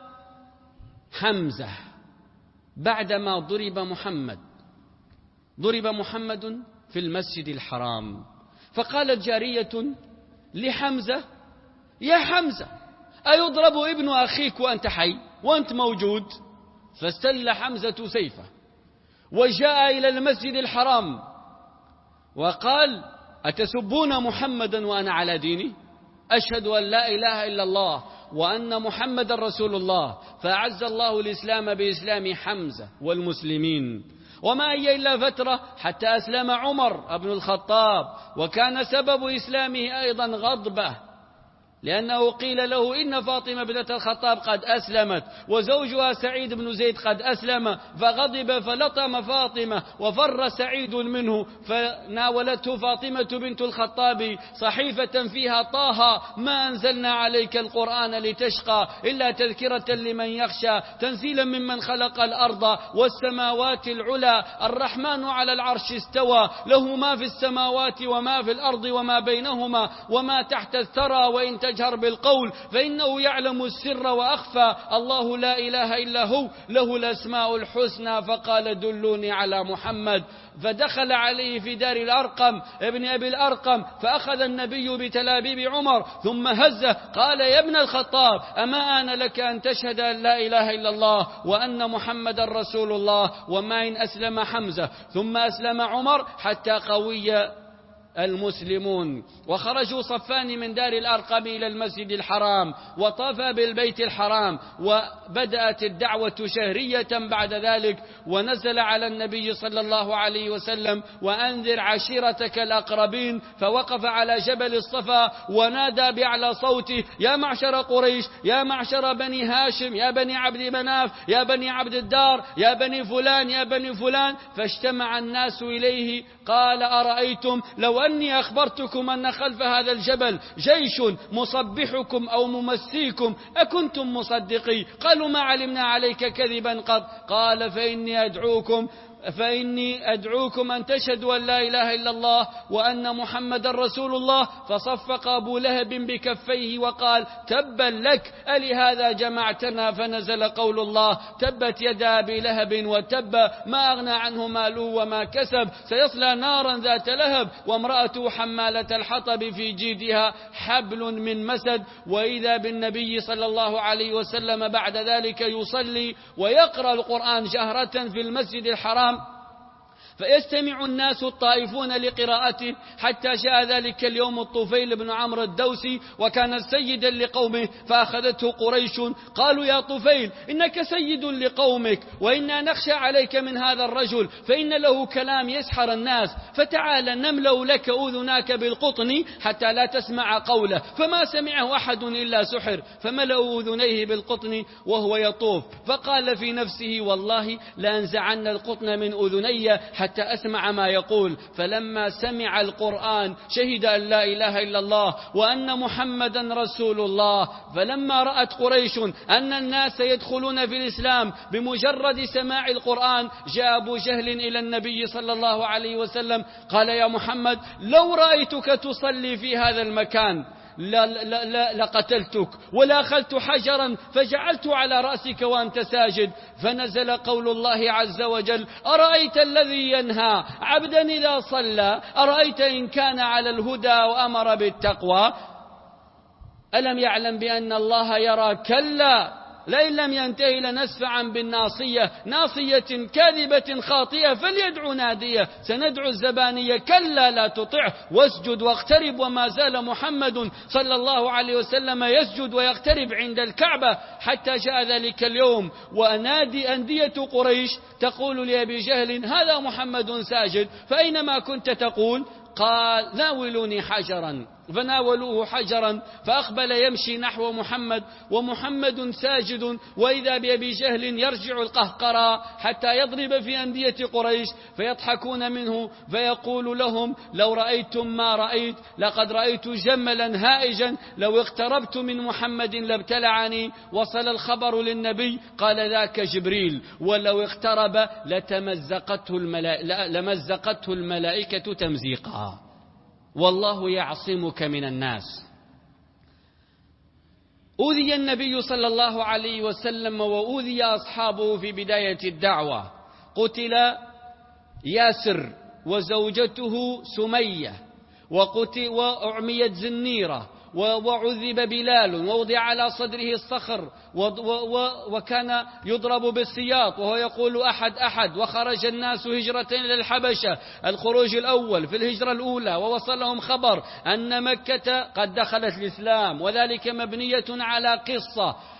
حمزة بعدما ضرب محمد ضرب محمد في المسجد الحرام. فقالت جارية لحمزة يا حمزة أيضرب ابن أخيك وأنت حي وأنت موجود؟ فاستل حمزة سيفه وجاء إلى المسجد الحرام وقال أتسبون محمدا وأنا على ديني؟ أشهد أن لا إله إلا الله وأن محمد رسول الله. فأعز الله الإسلام بإسلام حمزة والمسلمين. وما هي إلا فترة حتى أسلم عمر بن الخطاب، وكان سبب إسلامه أيضا غضبة لأنه قيل له إن فاطمة بنت الخطاب قد أسلمت وزوجها سعيد بن زيد قد أسلم، فغضب فلطم فاطمة وفر سعيد منه، فناولته فاطمة بنت الخطاب صحيفة فيها طه ما أنزلنا عليك القرآن لتشقى إلا تذكرة لمن يخشى تنزيلا ممن خلق الأرض والسماوات العلى الرحمن على العرش استوى له ما في السماوات وما في الأرض وما بينهما وما تحت الثرى وإن تجهر بالقول فإنه يعلم السر وأخفى الله لا إله إلا هو له الأسماء الحسنى. فقال دلوني على محمد، فدخل عليه في دار الأرقم ابن أبي الأرقم فأخذ النبي بتلابيب عمر ثم هزه قال يا ابن الخطاب أما آن لك أن تشهد أن لا إله إلا الله وأن محمد رسول الله؟ وما إن أسلم حمزة ثم أسلم عمر حتى قوي المسلمون. وخرجوا صفان من دار الأرقم إلى المسجد الحرام وطاف بالبيت الحرام، وبدأت الدعوة شهرية بعد ذلك، ونزل على النبي صلى الله عليه وسلم وأنذر عشيرتك الأقربين، فوقف على جبل الصفا ونادى بأعلى صوته يا معشر قريش يا معشر بني هاشم يا بني عبد مناف يا بني عبد الدار يا بني فلان يا بني فلان، فاجتمع الناس إليه. قال أرأيتم لو أني أخبرتكم أن خلف هذا الجبل جيش مصبحكم أو ممسيكم أكنتم مصدقي؟ قالوا ما علمنا عليك كذبا قط. قال فإني أدعوكم فإني أدعوكم أن تشهدوا أن لا إله إلا الله وأن محمد رسول الله. فصفق أبو لهب بكفيه وقال تبا لك ألهذا جمعتنا؟ فنزل قول الله تبت يدا أبي لهب وتب ما أغنى عنه ماله وما كسب سيصلى نارا ذات لهب وامرأته حمالة الحطب في جيدها حبل من مسد. وإذا بالنبي صلى الله عليه وسلم بعد ذلك يصلي ويقرأ القرآن جهرة في المسجد الحرام، فيستمع الناس الطائفون لقراءته حتى جاء ذلك اليوم الطفيل بن عمرو الدوسي وكان سيدا لقومه، فأخذته قريش قالوا يا طفيل إنك سيد لقومك وإنا نخشى عليك من هذا الرجل فإن له كلام يسحر الناس، فتعال نملأ لك أذناك بالقطن حتى لا تسمع قوله. فما سمعه أحد إلا سحر، فملأوا أذنيه بالقطن وهو يطوف، فقال في نفسه والله لأنزعن القطن من أذني حتى أسمع ما يقول. فلما سمع القرآن شهد أن لا إله إلا الله وأن محمدا رسول الله. فلما رأت قريش أن الناس يدخلون في الإسلام بمجرد سماع القرآن جاء أبو جهل إلى النبي صلى الله عليه وسلم قال يا محمد لو رأيتك تصلي في هذا المكان لا لا لا لقتلتك ولا أخذت حجرا فجعلت على رأسك وأنت ساجد. فنزل قول الله عز وجل أرأيت الذي ينهى عبدا إذا صلى أرأيت إن كان على الهدى وأمر بالتقوى ألم يعلم بأن الله يرى؟ كلا لئن لم ينتهي لنسفعا بالناصية ناصية كاذبة خاطئة فليدعو نادية سندعو الزبانية كلا لا تطعه واسجد واقترب. وما زال محمد صلى الله عليه وسلم يسجد ويقترب عند الكعبة حتى جاء ذلك اليوم ونادي أندية قريش تقول لأبي جهل هذا محمد ساجد فأينما كنت تقول؟ قال ناولوني حجرا، فناولوه حجرا فأقبل يمشي نحو محمد ومحمد ساجد، وإذا بأبي جهل يرجع القهقرى حتى يضرب في أندية قريش فيضحكون منه فيقول لهم لو رأيتم ما رأيت لقد رأيت جملا هائجا لو اقتربت من محمد لابتلعني. وصل الخبر للنبي قال ذاك جبريل ولو اقترب لتمزقته الملائكة, لمزقته الملائكة تمزيقا والله يعصمك من الناس. أوذي النبي صلى الله عليه وسلم وأوذي أصحابه في بداية الدعوة. قتل ياسر وزوجته سمية وقتل وأعميت زنيرة وعذب بلال ووضع على صدره الصخر وكان يضرب بالسياط وهو يقول أحد أحد. وخرج الناس هجرة إلى الحبشة الخروج الأول في الهجرة الأولى، ووصلهم خبر أن مكة قد دخلت الإسلام وذلك مبنية على قصة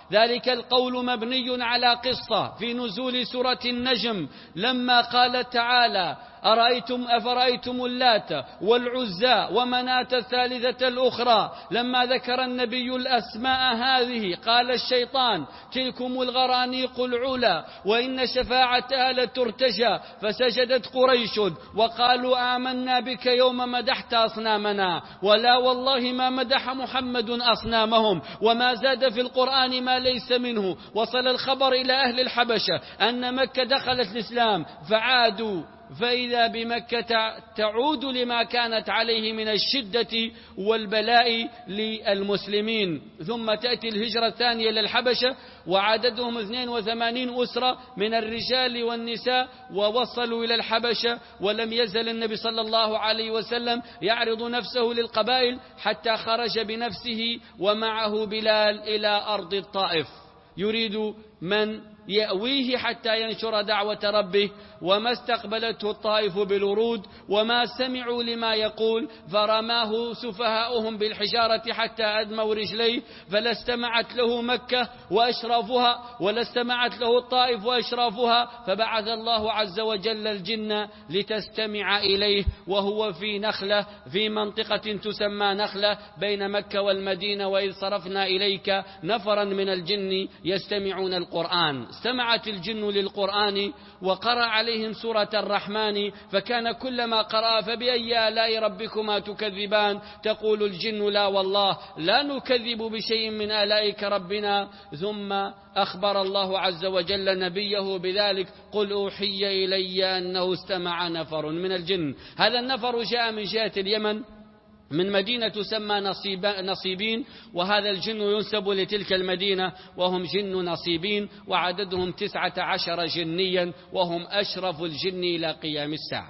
ذلك القول مبني على قصة في نزول سورة النجم لما قال تعالى: أرأيتم أفرأيتم اللات والعزى ومناة الثالثة الأخرى. لما ذكر النبي الأسماء هذه قال الشيطان: تلكم الغرانيق العلا وإن شفاعتها لترتجى. فسجدت قريش وقالوا: آمنا بك يوم مدحت أصنامنا. ولا والله ما مدح محمد أصنامهم، وما زاد في القرآن ما ليس منه. وصل الخبر إلى أهل الحبشة أن مكة دخلت الإسلام فعادوا، فإذا بمكة تعود لما كانت عليه من الشدة والبلاء للمسلمين. ثم تأتي الهجرة الثانية للحبشة وعددهم اثنين وثمانين أسرة من الرجال والنساء، ووصلوا إلى الحبشة. ولم يزل النبي صلى الله عليه وسلم يعرض نفسه للقبائل حتى خرج بنفسه ومعه بلال إلى أرض الطائف، يريد من يأويه حتى ينشر دعوة ربه. وما استقبلته الطائف بالورود وما سمعوا لما يقول، فرماه سفهاؤهم بالحجارة حتى أدموا رجليه، فلا استمعت له مكة وأشرافها ولا استمعت له الطائف وأشرافها. فبعث الله عز وجل الجن لتستمع إليه وهو في نخلة في منطقة تسمى نخلة بين مكة والمدينة. وإذ صرفنا إليك نفرا من الجن يستمعون القرآن. استمعت الجن للقرآن وقرأ عليهم سورة الرحمن، فكان كلما قرأ: فبأي آلاء ربكما تكذبان. تقول الجن: لا والله لا نكذب بشيء من آلائك ربنا. ثم أخبر الله عز وجل نبيه بذلك: قل أوحي إلي أنه استمع نفر من الجن. هذا النفر جاء من جهة اليمن من مدينة تسمى نصيبين، وهذا الجن ينسب لتلك المدينة، وهم جن نصيبين، وعددهم تسعة عشر جنيا، وهم أشرف الجن إلى قيام الساعة.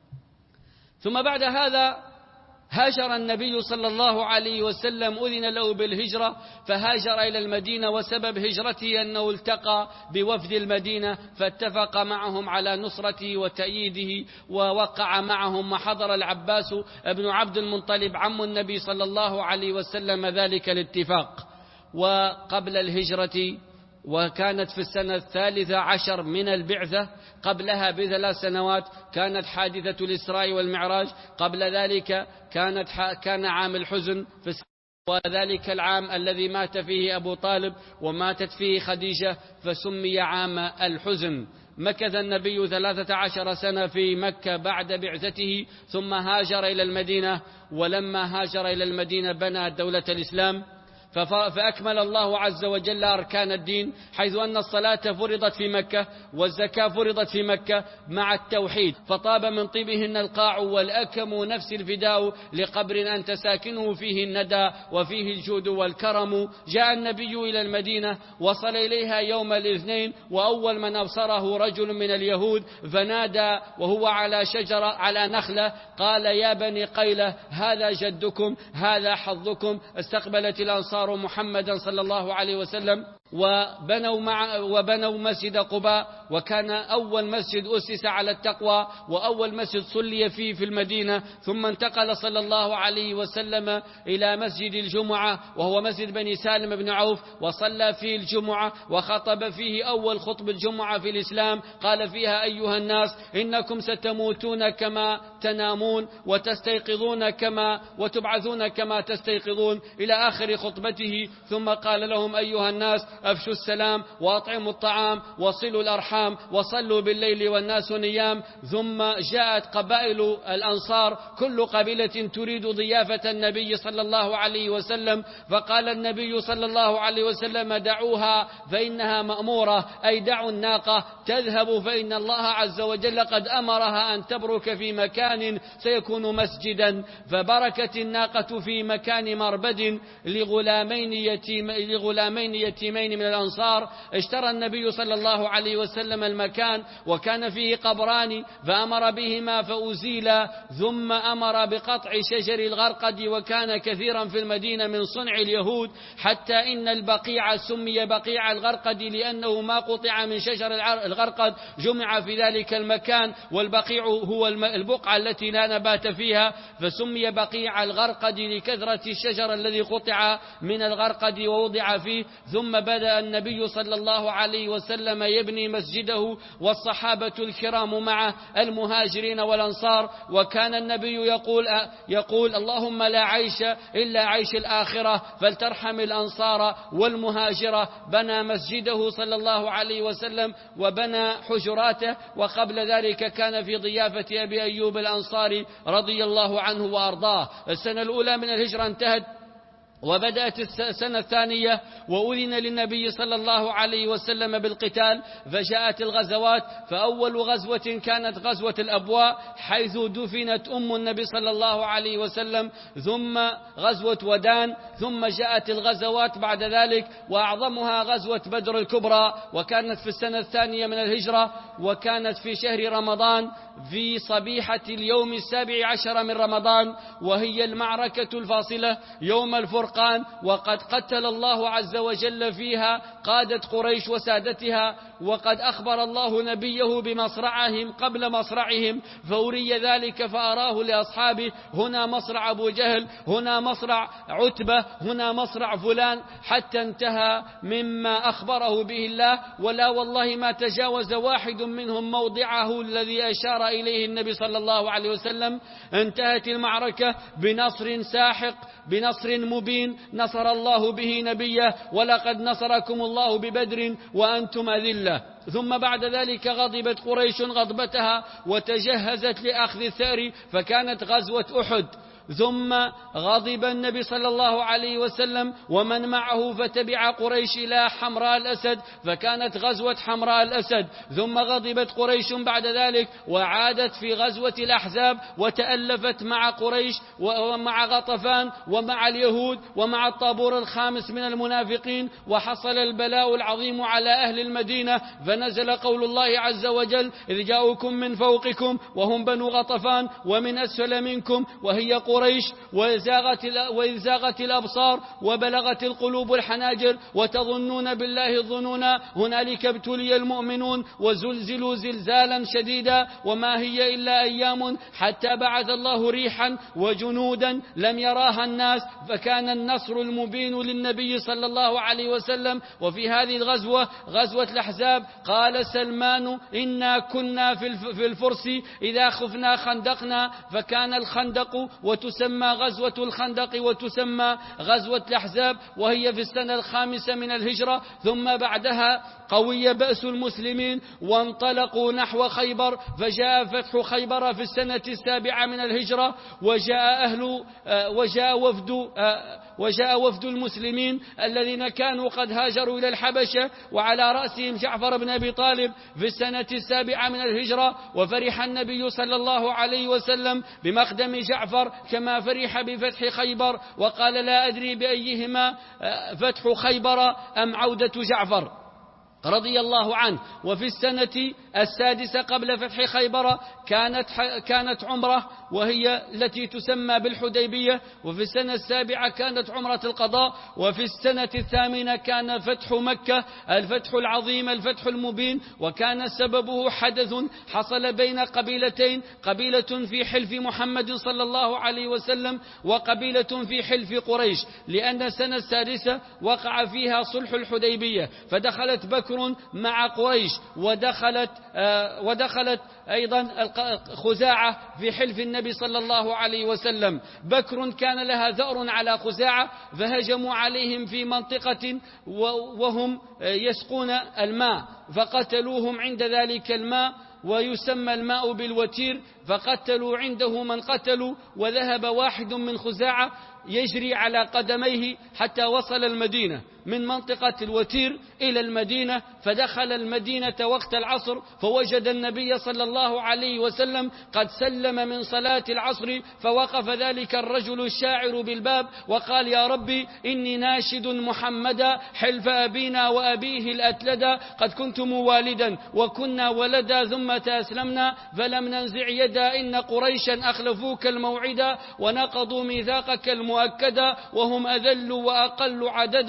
ثم بعد هذا هاجر النبي صلى الله عليه وسلم، أذن له بالهجرة فهاجر إلى المدينة. وسبب هجرته أنه التقى بوفد المدينة فاتفق معهم على نصرته وتأييده، ووقع معهم ما حضر العباس بن عبد المطلب عم النبي صلى الله عليه وسلم ذلك الاتفاق. وقبل الهجرة، وكانت في السنة الثالثة عشر من البعثة، قبلها بثلاث سنوات كانت حادثة الإسراء والمعراج. قبل ذلك كانت كان عام الحزن في السنة، وذلك العام الذي مات فيه أبو طالب وماتت فيه خديجة، فسمي عام الحزن. مكث النبي ثلاثة عشر سنة في مكة بعد بعثته، ثم هاجر إلى المدينة. ولما هاجر إلى المدينة بنى دولة الإسلام، فأكمل الله عز وجل أركان الدين، حيث أن الصلاة فرضت في مكة والزكاة فرضت في مكة مع التوحيد. فطاب من طيبهن القاع والأكم نفس الفداء لقبر أنت ساكنه فيه الندى وفيه الجود والكرم. جاء النبي إلى المدينة، وصل إليها يوم الاثنين، وأول من أبصره رجل من اليهود فنادى وهو على شجرة على نخلة، قال: يا بني قيلة، هذا جدكم، هذا حظكم. استقبلت الأنصار محمدا صلى الله عليه وسلم وبنوا, مع وبنوا مسجد قباء، وكان أول مسجد أسس على التقوى وأول مسجد صلي فيه في المدينة. ثم انتقل صلى الله عليه وسلم إلى مسجد الجمعة، وهو مسجد بني سالم بن عوف، وصلى فيه الجمعة وخطب فيه أول خطب الجمعة في الإسلام. قال فيها: أيها الناس، إنكم ستموتون كما تنامون وتستيقظون كما وتبعثون كما تستيقظون، إلى آخر خطبته. ثم قال لهم: أيها الناس، أفشوا السلام وأطعموا الطعام وصلوا الأرحام وصلوا بالليل والناس نيام. ثم جاءت قبائل الأنصار كل قبيلة تريد ضيافة النبي صلى الله عليه وسلم، فقال النبي صلى الله عليه وسلم: دعوها فإنها مأمورة، أي دعوا الناقة تذهب، فإن الله عز وجل قد أمرها أن تبرك في مكان سيكون مسجدا. فبركت الناقة في مكان مربد لغلامين يتيم لغلامين يتيمين من الأنصار. اشترى النبي صلى الله عليه وسلم المكان، وكان فيه قبران، فأمر بهما فأزيلا، ثم أمر بقطع شجر الغرقد، وكان كثيرا في المدينة من صنع اليهود، حتى إن البقيع سمي بقيع الغرقد لأنه ما قطع من شجر الغرقد جمع في ذلك المكان، والبقيع هو البقعة التي لا نبات فيها، فسمي بقيع الغرقد لكثرة الشجر الذي قطع من الغرقد ووضع فيه. ثم بدأ النبي صلى الله عليه وسلم يبني مسجده والصحابة الكرام معه المهاجرين والأنصار، وكان النبي يقول يقول اللهم لا عيش إلا عيش الآخرة فلترحم الأنصار والمهاجرة. بنى مسجده صلى الله عليه وسلم وبنى حجراته، وقبل ذلك كان في ضيافة أبي أيوب الأنصاري رضي الله عنه وأرضاه. السنة الأولى من الهجرة انتهت وبدأت السنة الثانية، وأذن للنبي صلى الله عليه وسلم بالقتال، فجاءت الغزوات. فأول غزوة كانت غزوة الأبواء حيث دفنت أم النبي صلى الله عليه وسلم، ثم غزوة ودان، ثم جاءت الغزوات بعد ذلك، وأعظمها غزوة بدر الكبرى، وكانت في السنة الثانية من الهجرة، وكانت في شهر رمضان في صبيحة اليوم السابع عشر من رمضان، وهي المعركة الفاصلة يوم الفرقان. وقد قتل الله عز وجل فيها قادة قريش وسادتها، وقد أخبر الله نبيه بمصرعهم قبل مصرعهم، فأري ذلك فأراه لأصحابه، هنا مصرع أبو جهل، هنا مصرع عتبة، هنا مصرع فلان، حتى انتهى مما أخبره به الله. ولا والله ما تجاوز واحد منهم موضعه الذي أشار إليه النبي صلى الله عليه وسلم. انتهت المعركة بنصر ساحق، بنصر مبين نصر الله به نبيه، ولقد نصركم الله ببدر وأنتم أذلة. ثم بعد ذلك غضبت قريش غضبتها وتجهزت لأخذ الثأر، فكانت غزوة أحد. ثم غضب النبي صلى الله عليه وسلم ومن معه فتبع قريش إلى حمراء الأسد، فكانت غزوة حمراء الأسد. ثم غضبت قريش بعد ذلك وعادت في غزوة الأحزاب، وتألفت مع قريش ومع غطفان ومع اليهود ومع الطابور الخامس من المنافقين، وحصل البلاء العظيم على أهل المدينة، فنزل قول الله عز وجل: إذ جاءوكم من فوقكم وهم بنو غطفان ومن أسفل منكم وهي قريش قريش وإذ زاغت الأبصار وبلغت القلوب الحناجر وتظنون بالله الظنونا هنالك ابتلي المؤمنون وزلزلوا زلزالا شديدا وما هي إلا أيام حتى بعث الله ريحا وجنودا لم يراها الناس، فكان النصر المبين للنبي صلى الله عليه وسلم. وفي هذه الغزوة غزوة الأحزاب قال سلمان: إنا كنا في الفرس إذا خفنا خندقنا، فكان الخندق وتسمى غزوة الخندق وتسمى غزوة الأحزاب، وهي في السنة الخامسة من الهجرة. ثم بعدها قوي بأس المسلمين وانطلقوا نحو خيبر، فجاء فتح خيبر في السنة السابعة من الهجرة، وجاء أهل وجاء وفد وجاء وفد المسلمين الذين كانوا قد هاجروا إلى الحبشة، وعلى رأسهم جعفر بن أبي طالب في السنة السابعة من الهجرة. وفرح النبي صلى الله عليه وسلم بمقدم جعفر كما فرح بفتح خيبر، وقال: لا أدري بأيهما فتح خيبر أم عودة جعفر رضي الله عنه. وفي السنة السادسة قبل فتح خيبر كانت كانت عمرة وهي التي تسمى بالحديبية، وفي السنة السابعة كانت عمرة القضاء، وفي السنة الثامنة كان فتح مكة، الفتح العظيم الفتح المبين، وكان سببه حدث حصل بين قبيلتين، قبيلة في حلف محمد صلى الله عليه وسلم وقبيلة في حلف قريش، لأن السنة السادسة وقع فيها صلح الحديبية، فدخلت بكر مع قريش، ودخلت آه ودخلت أيضا خزاعة في حلف النبي صلى الله عليه وسلم. بكر كان لها ثأر على خزاعة، فهجموا عليهم في منطقة وهم يسقون الماء، فقتلوهم عند ذلك الماء، ويسمى الماء بالوتير، فقتلوا عنده من قتلوا. وذهب واحد من خزاعة يجري على قدميه حتى وصل المدينة، من منطقة الوتير إلى المدينة، فدخل المدينة وقت العصر، فوجد النبي صلى الله عليه وسلم قد سلم من صلاة العصر، فوقف ذلك الرجل الشاعر بالباب وقال: يا ربي إني ناشد محمدا حلف أبينا وأبيه الأتلدا، قد كنتم والدا وكنا ولدا ثم تأسلمنا فلم ننزع يدا، إن قريشا أخلفوك الموعدا ونقضوا ميثاقك المؤكدا، وهم أذل وأقل عددا، هم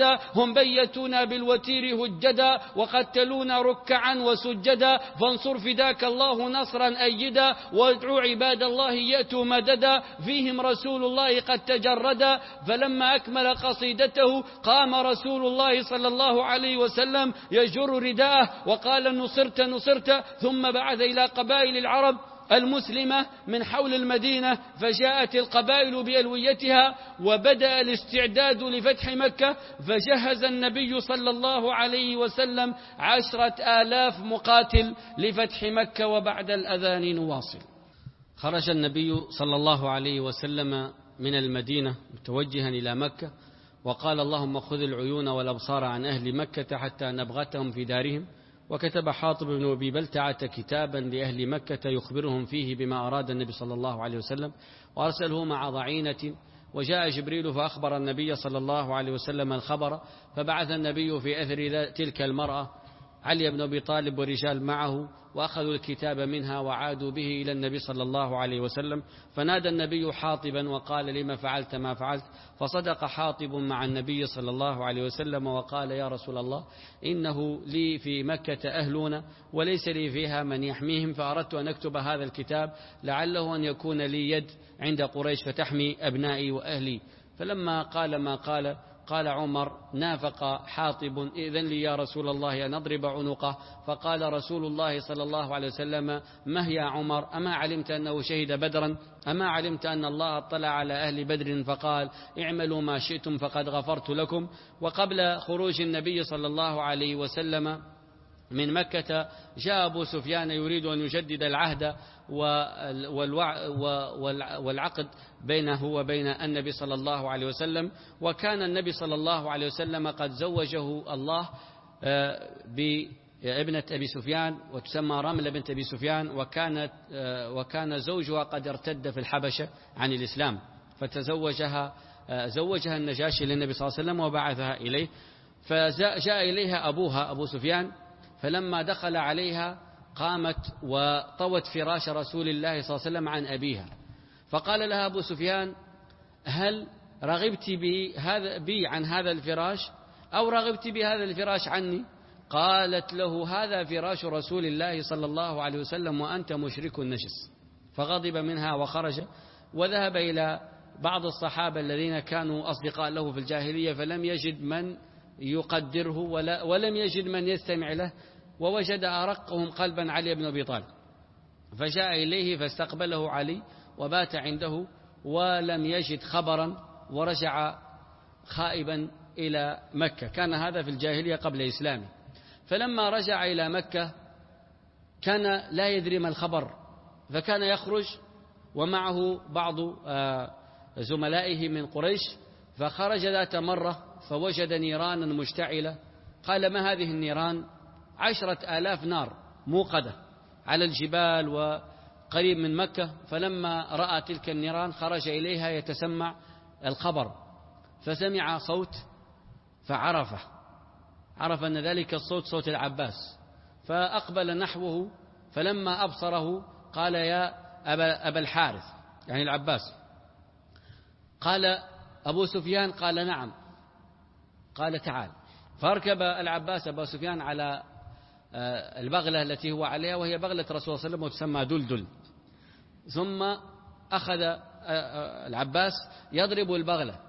إنهم بيتونا بالوتير هجدا وقتلونا ركعا وسجدا، فانصر فداك الله نصرا أيدا، وادعوا عباد الله يأتوا مددا، فيهم رسول الله قد تجردا. فلما أكمل قصيدته قام رسول الله صلى الله عليه وسلم يجر رداءه وقال: نصرت نصرت. ثم بعث إلى قبائل العرب المسلمة من حول المدينة، فجاءت القبائل بألويتها وبدأ الاستعداد لفتح مكة، فجهز النبي صلى الله عليه وسلم عشرة آلاف مقاتل لفتح مكة. وبعد الأذان نواصل. خرج النبي صلى الله عليه وسلم من المدينة متوجها إلى مكة، وقال: اللهم خذ العيون والأبصار عن أهل مكة حتى نبغتهم في دارهم. وكتب حاطب بن أبي بلتعة كتابا لأهل مكة يخبرهم فيه بما أراد النبي صلى الله عليه وسلم، وأرسله مع ضعينة. وجاء جبريل فأخبر النبي صلى الله عليه وسلم الخبر، فبعث النبي في أثر تلك المرأة علي بن أبي طالب ورجال معه، وأخذوا الكتاب منها وعادوا به إلى النبي صلى الله عليه وسلم. فنادى النبي حاطبا وقال: لما فعلت ما فعلت؟ فصدق حاطب مع النبي صلى الله عليه وسلم وقال: يا رسول الله، إنه لي في مكة أهلون وليس لي فيها من يحميهم، فأردت أن أكتب هذا الكتاب لعله أن يكون لي يد عند قريش فتحمي أبنائي وأهلي. فلما قال ما قال قال عمر: نافق حاطب، إذن لي يا رسول الله أن أضرب عنقه. فقال رسول الله صلى الله عليه وسلم: ما هي عمر؟ أما علمت أنه شهد بدرا؟ أما علمت أن الله اطلع على أهل بدر فقال: اعملوا ما شئتم فقد غفرت لكم؟ وقبل خروج النبي صلى الله عليه وسلم من مكة جاء أبو سفيان يريد أن يجدد العهد والعقد بينه وبين النبي صلى الله عليه وسلم. وكان النبي صلى الله عليه وسلم قد زوجه الله بابنة أبي سفيان وتسمى رملة بنت أبي سفيان، وكانت وكان زوجها قد ارتد في الحبشة عن الإسلام، فتزوجها زوجها النجاشي للنبي صلى الله عليه وسلم وبعثها إليه. فجاء إليها أبوها أبو سفيان، فلما دخل عليها قامت وطوت فراش رسول الله صلى الله عليه وسلم عن أبيها، فقال لها أبو سفيان: هل رغبت بي, هذا بي عن هذا الفراش أو رغبت بهذا الفراش عني؟ قالت له: هذا فراش رسول الله صلى الله عليه وسلم وأنت مشرك نجس. فغضب منها وخرج، وذهب إلى بعض الصحابة الذين كانوا أصدقاء له في الجاهلية، فلم يجد من يقدره ولا ولم يجد من يستمع له، ووجد أرقهم قلبا علي بن أبي طالب، فجاء إليه فاستقبله علي وبات عنده ولم يجد خبرا، ورجع خائبا إلى مكة. كان هذا في الجاهلية قبل إسلامه. فلما رجع إلى مكة كان لا يدري ما الخبر، فكان يخرج ومعه بعض زملائه من قريش، فخرج ذات مرة فوجد نيرانا مشتعلة. قال: ما هذه النيران؟ عشرة آلاف نار موقدة على الجبال وقريب من مكة. فلما رأى تلك النيران خرج إليها يتسمع الخبر، فسمع صوت فعرفه، عرف أن ذلك الصوت صوت العباس، فأقبل نحوه. فلما أبصره قال: يا أبا, أبا الحارث، يعني العباس. قال أبو سفيان: قال: نعم. قال: تعال. فاركب العباس أبو سفيان على البغلة التي هو عليها، وهي بغلة رسول الله صلى الله عليه وسلم وتسمى دلدل. ثم أخذ العباس يضرب البغلة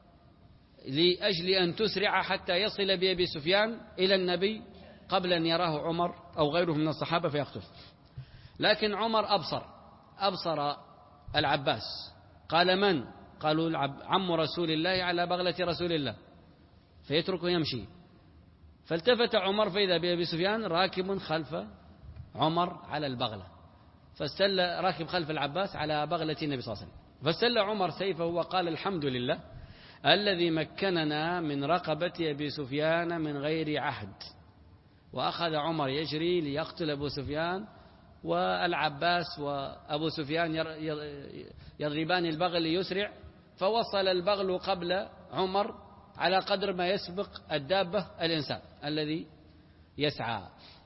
لأجل أن تسرع حتى يصل بأبي سفيان إلى النبي قبل أن يراه عمر أو غيره من الصحابة فيقتل. لكن عمر أبصر أبصر العباس. قال: من؟ قالوا: عم رسول الله على بغلة رسول الله، فيتركه يمشي. فالتفت عمر فإذا بأبي سفيان راكب خلف عمر على البغلة، فاستل راكب خلف العباس على بغلة النبي صلى الله عليه وسلم. فاستل عمر سيفه وقال: الحمد لله الذي مكننا من رقبة أبي سفيان من غير عهد. وأخذ عمر يجري ليقتل أبو سفيان، والعباس وأبو سفيان يضربان البغل ليسرع، فوصل البغل قبل عمر على قدر ما يسبق الدابة الإنسان الذي يسعى.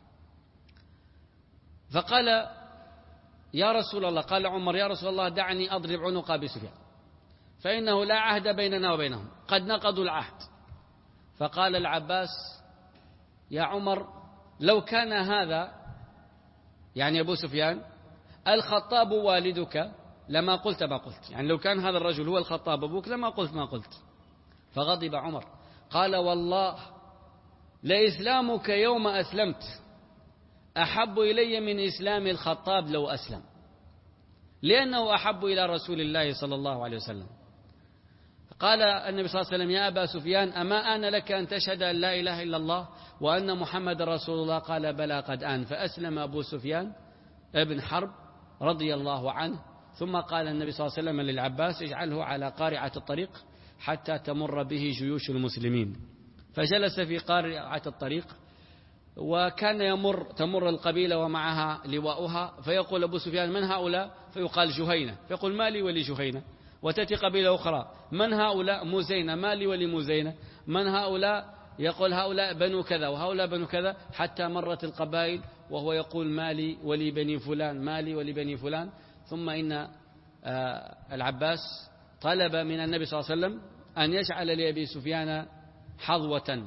فقال: يا رسول الله، قال عمر: يا رسول الله دعني أضرب عنق أبي سفيان، فإنه لا عهد بيننا وبينهم، قد نقضوا العهد. فقال العباس: يا عمر، لو كان هذا يعني أبو سفيان الخطاب والدك لما قلت ما قلت، يعني لو كان هذا الرجل هو الخطاب أبوك لما قلت ما قلت. فغضب عمر قال: والله لإسلامك يوم أسلمت أحب إلي من إسلام الخطاب لو أسلم، لأنه أحب إلى رسول الله صلى الله عليه وسلم. قال النبي صلى الله عليه وسلم: يا أبا سفيان، أما آن لك أن تشهد أن لا إله إلا الله وأن محمد رسول الله؟ قال: بلى قد آن. فأسلم أبو سفيان ابن حرب رضي الله عنه. ثم قال النبي صلى الله عليه وسلم للعباس: اجعله على قارعة الطريق حتى تمر به جيوش المسلمين. فجلس في قارعة الطريق، وكان يمر تمر القبيلة ومعها لواؤها، فيقول أبو سفيان: من هؤلاء؟ فيقال: جهينة. فيقول: ما لي ولجهينة. وتأتي قبيلة أخرى: من هؤلاء؟ مزينة. ما لي ولمزينة. من هؤلاء؟ يقول: هؤلاء بنو كذا وهؤلاء بنو كذا، حتى مرت القبائل وهو يقول: ما لي ولبني فلان، ما لي ولبني فلان. ثم إن العباس طلب من النبي صلى الله عليه وسلم أن يجعل لأبي سفيان حظوة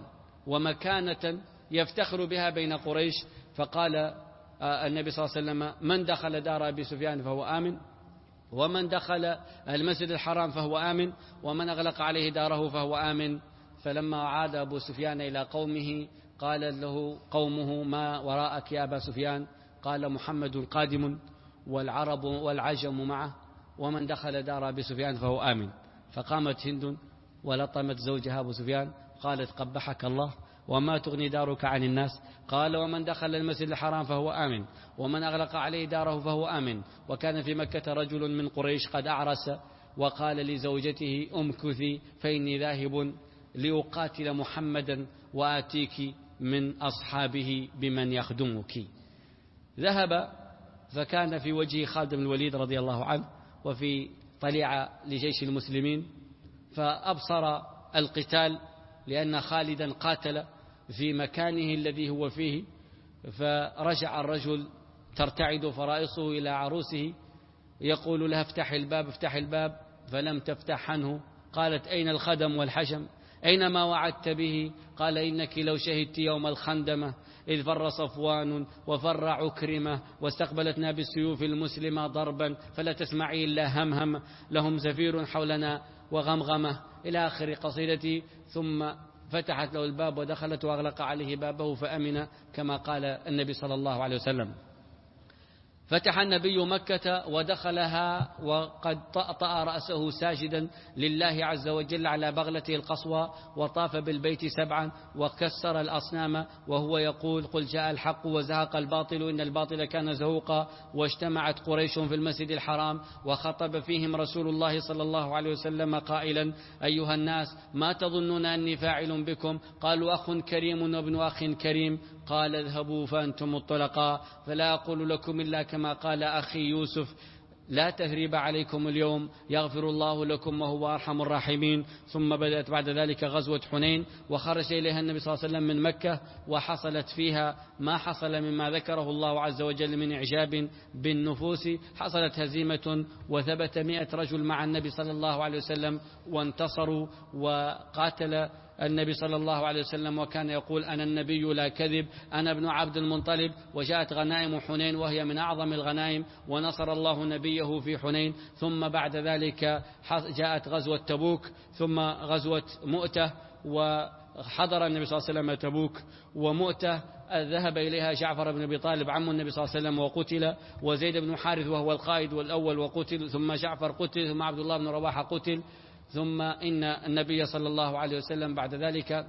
ومكانة يفتخر بها بين قريش. فقال النبي صلى الله عليه وسلم: من دخل دار أبي سفيان فهو آمن، ومن دخل المسجد الحرام فهو آمن، ومن أغلق عليه داره فهو آمن. فلما عاد أبو سفيان إلى قومه قال له قومه: ما وراءك يا أبا سفيان؟ قال: محمد قادم والعرب والعجم معه، ومن دخل دار أبي سفيان فهو آمن. فقامت هند ولطمت زوجها أبو سفيان، قالت: قبحك الله، وما تغني دارك عن الناس؟ قال: ومن دخل المسجد الحرام فهو آمن، ومن أغلق عليه داره فهو آمن. وكان في مكة رجل من قريش قد أعرس، وقال لزوجته: أمكثي فإني ذاهب لأقاتل محمدا وآتيك من أصحابه بمن يخدمك. ذهب، فكان في وجه خالد بن الوليد رضي الله عنه وفي طليعة لجيش المسلمين، فأبصر القتال لأن خالدا قاتل في مكانه الذي هو فيه. فرجع الرجل ترتعد فرائصه إلى عروسه يقول لها: افتح الباب افتح الباب، فلم تفتح عنه. قالت: أين الخدم والحشم؟ أين ما وعدت به؟ قال: إنك لو شهدت يوم الخندمة إذ فر صفوان وفر عكرمة واستقبلتنا بالسيوف المسلمة ضربا فلا تسمعي إلا همهم، لهم زفير حولنا وغمغمة، إلى آخر قصيدتي. ثم فتحت له الباب ودخلت وأغلق عليه بابه فأمن، كما قال النبي صلى الله عليه وسلم. فتح النبي مكة ودخلها وقد طأطأ رأسه ساجدا لله عز وجل على بغلته القصوى، وطاف بالبيت سبعا وكسر الأصنام وهو يقول: قل جاء الحق وزهق الباطل إن الباطل كان زهوقا. واجتمعت قريش في المسجد الحرام وخطب فيهم رسول الله صلى الله عليه وسلم قائلا: أيها الناس، ما تظنون أني فاعل بكم؟ قالوا: أخ كريم وابن أخ كريم. قال: اذهبوا فأنتم الطلقاء، فلا أقول لكم إلا كما قال أخي يوسف: لا تثريب عليكم اليوم، يغفر الله لكم وهو أرحم الراحمين. ثم بدأت بعد ذلك غزوة حنين، وخرج إليها النبي صلى الله عليه وسلم من مكة، وحصلت فيها ما حصل مما ذكره الله عز وجل من إعجاب بالنفوس. حصلت هزيمة وثبت مئة رجل مع النبي صلى الله عليه وسلم وانتصروا، وقاتل النبي صلى الله عليه وسلم وكان يقول: أنا النبي لا كذب، أنا ابن عبد المطلب. وجاءت غنائم حنين وهي من أعظم الغنائم، ونصر الله نبيه في حنين. ثم بعد ذلك جاءت غزوة تبوك، ثم غزوة مؤتة، وحضر النبي صلى الله عليه وسلم تبوك ومؤتة. ذهب إليها جعفر بن أبي طالب عم النبي صلى الله عليه وسلم وقتل، وزيد بن حارث وهو القائد والأول وقتل، ثم جعفر قتل، ثم عبد الله بن رواحة قتل. ثم إن النبي صلى الله عليه وسلم بعد ذلك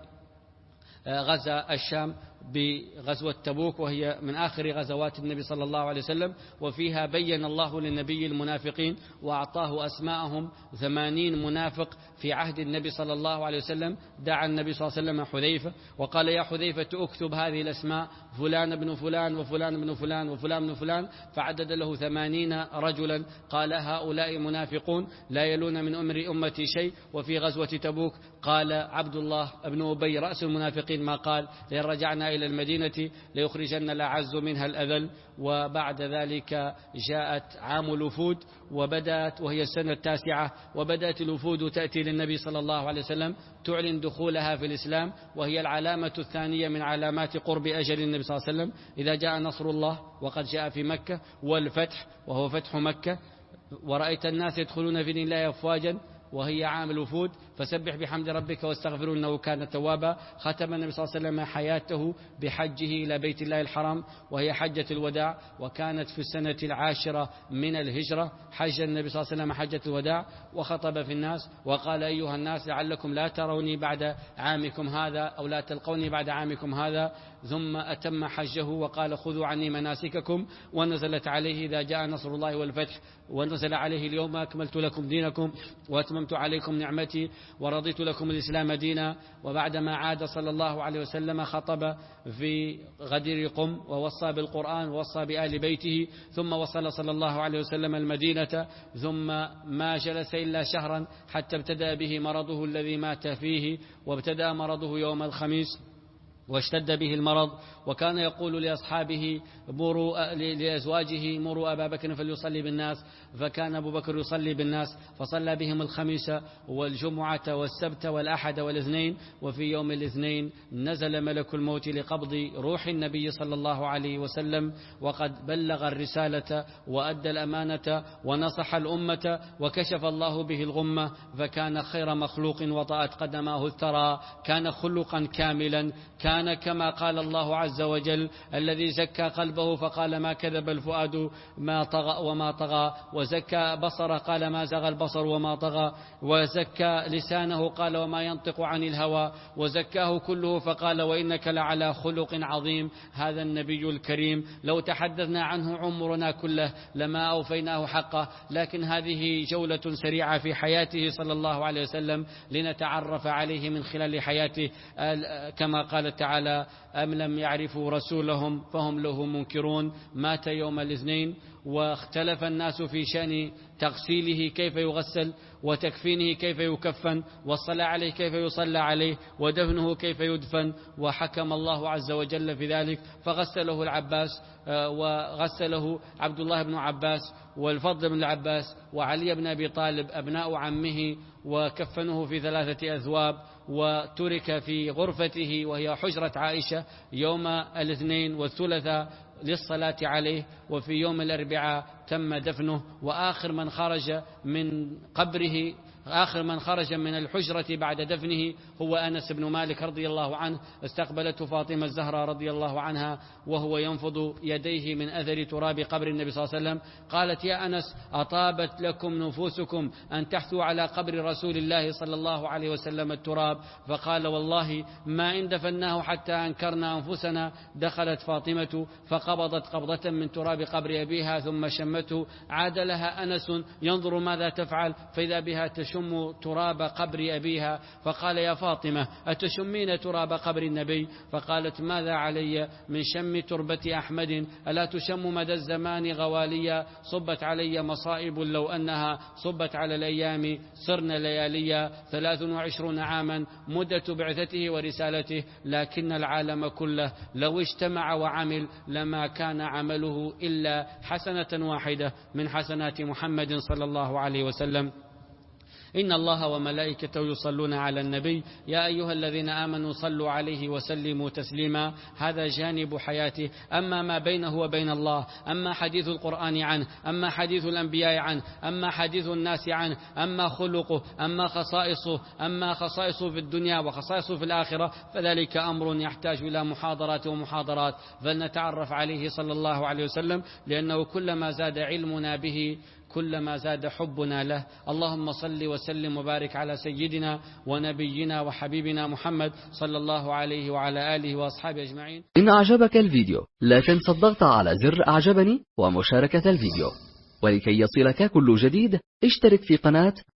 غزا الشام بغزوة تبوك، وهي من آخر غزوات النبي صلى الله عليه وسلم، وفيها بين الله للنبي المنافقين وأعطاه أسماءهم ثمانين منافق في عهد النبي صلى الله عليه وسلم. دعا النبي صلى الله عليه وسلم حذيفة وقال: يا حذيفة اكتب هذه الأسماء، فلان بن فلان وفلان بن فلان وفلان بن فلان. فعدد له ثمانين رجلا، قال: هؤلاء منافقون لا يلون من أمر أمتي شيء. وفي غزوة تبوك قال عبد الله بن أبي رأس المنافقين ما قال: لئن رجعنا منها إلى المدينة ليخرجن الأعز منها الأذل. وبعد ذلك جاءت عام الوفود وبدأت، وهي السنة التاسعة، وبدأت الوفود تأتي للنبي صلى الله عليه وسلم تعلن دخولها في الإسلام، وهي العلامة الثانية من علامات قرب أجل النبي صلى الله عليه وسلم. إذا جاء نصر الله وقد جاء في مكة والفتح وهو فتح مكة، ورأيت الناس يدخلون في دين الله أفواجا، وهي عام الوفود، فسبح بحمد ربك واستغفره إنه كان توابا. ختم النبي صلى الله عليه وسلم حياته بحجه إلى بيت الله الحرام، وهي حجة الوداع، وكانت في السنة العاشرة من الهجرة. حج النبي صلى الله عليه وسلم حجة الوداع وخطب في الناس وقال: أيها الناس لعلكم لا تروني بعد عامكم هذا، أو لا تلقوني بعد عامكم هذا. ثم أتم حجه وقال: خذوا عني مناسككم. ونزلت عليه: إذا جاء نصر الله والفتح، ونزل عليه: اليوم أكملت لكم دينكم وأتممت عليكم نعمتي ورضيت لكم الإسلام دينا. وبعدما عاد صلى الله عليه وسلم خطب في غدير قم ووصى بالقرآن ووصى بآل بيته، ثم وصل صلى الله عليه وسلم المدينة، ثم ما جلس إلا شهرا حتى ابتدأ به مرضه الذي مات فيه، وابتدأ مرضه يوم الخميس واشتد به المرض. وكان يقول لأصحابه مروا لأزواجه: مروا أبا بكر فليصلي بالناس. فكان أبو بكر يصلي بالناس، فصلى بهم الخميس والجمعة والسبت والأحد والاثنين. وفي يوم الاثنين نزل ملك الموت لقبض روح النبي صلى الله عليه وسلم، وقد بلغ الرسالة وأدى الأمانة ونصح الأمة وكشف الله به الغمة، فكان خير مخلوق وطأت قدماه الثرى. كان خلقا كاملا، كان كما قال الله عز وجل: الذي زكى قلبه فقال ما كذب الفؤاد ما طغى وما طغى، وزكى بصره قال ما زغى البصر وما طغى، وزكى لسانه قال وما ينطق عن الهوى، وزكاه كله فقال وإنك لعلى خلق عظيم. هذا النبي الكريم لو تحدثنا عنه عمرنا كله لما أوفيناه حقه، لكن هذه جولة سريعة في حياته صلى الله عليه وسلم لنتعرف عليه من خلال حياته. كما قال تعالى: أم لم يعرفوا رسولهم فهم له منكرون. مات يوم الاثنين، واختلف الناس في شأن تغسيله كيف يغسل، وتكفينه كيف يكفن، والصلاة عليه كيف يصلى عليه، ودفنه كيف يدفن. وحكم الله عز وجل في ذلك فغسله العباس، وغسله عبد الله بن عباس والفضل بن العباس وعلي بن أبي طالب أبناء عمه، وكفنه في ثلاثة أثواب، وترك في غرفته وهي حجرة عائشة يوم الاثنين والثلاثاء للصلاة عليه. وفي يوم الأربعاء تم دفنه. وآخر من خرج من قبره آخر من خرج من الحجرة بعد دفنه هو أنس بن مالك رضي الله عنه. استقبلته فاطمة الزهراء رضي الله عنها وهو ينفض يديه من أثر تراب قبر النبي صلى الله عليه وسلم. قالت: يا أنس، أطابت لكم نفوسكم أن تحثوا على قبر رسول الله صلى الله عليه وسلم التراب؟ فقال: والله ما إن دفناه حتى أنكرنا أنفسنا. دخلت فاطمة فقبضت قبضة من تراب قبر أبيها ثم شمته. عاد لها أنس ينظر ماذا تفعل، فإذا بها تشم تراب قبر أبيها. فقال: يا فاطمة، أتشمين تراب قبر النبي؟ فقالت: ماذا علي من شم تربة أحمد؟ ألا تشم مدى الزمان غواليا؟ صبت علي مصائب لو أنها صبت على الأيام صرن لياليا. ثلاث وعشرون عاما مدة بعثته ورسالته، لكن العالم كله لو اجتمع وعمل لما كان عمله إلا حسنة واحدة من حسنات محمد صلى الله عليه وسلم. إن الله وملائكته يصلون على النبي يا أيها الذين آمنوا صلوا عليه وسلموا تسليما. هذا جانب حياته. أما ما بينه وبين الله، أما حديث القرآن عنه، أما حديث الأنبياء عنه، أما حديث الناس عنه، أما خلقه، أما خصائصه، أما خصائصه في الدنيا وخصائصه في الآخرة، فذلك أمر يحتاج إلى محاضرات ومحاضرات. فلنتعرف عليه صلى الله عليه وسلم، لأنه كلما زاد علمنا به كلما زاد حبنا له. اللهم صل وسلم وبارك على سيدنا ونبينا وحبيبنا محمد صلى الله عليه وعلى آله وأصحابه أجمعين. إن أعجبك الفيديو لا تنسى الضغط على زر أعجبني ومشاركة الفيديو. ولكي يصلك كل جديد اشترك في قناة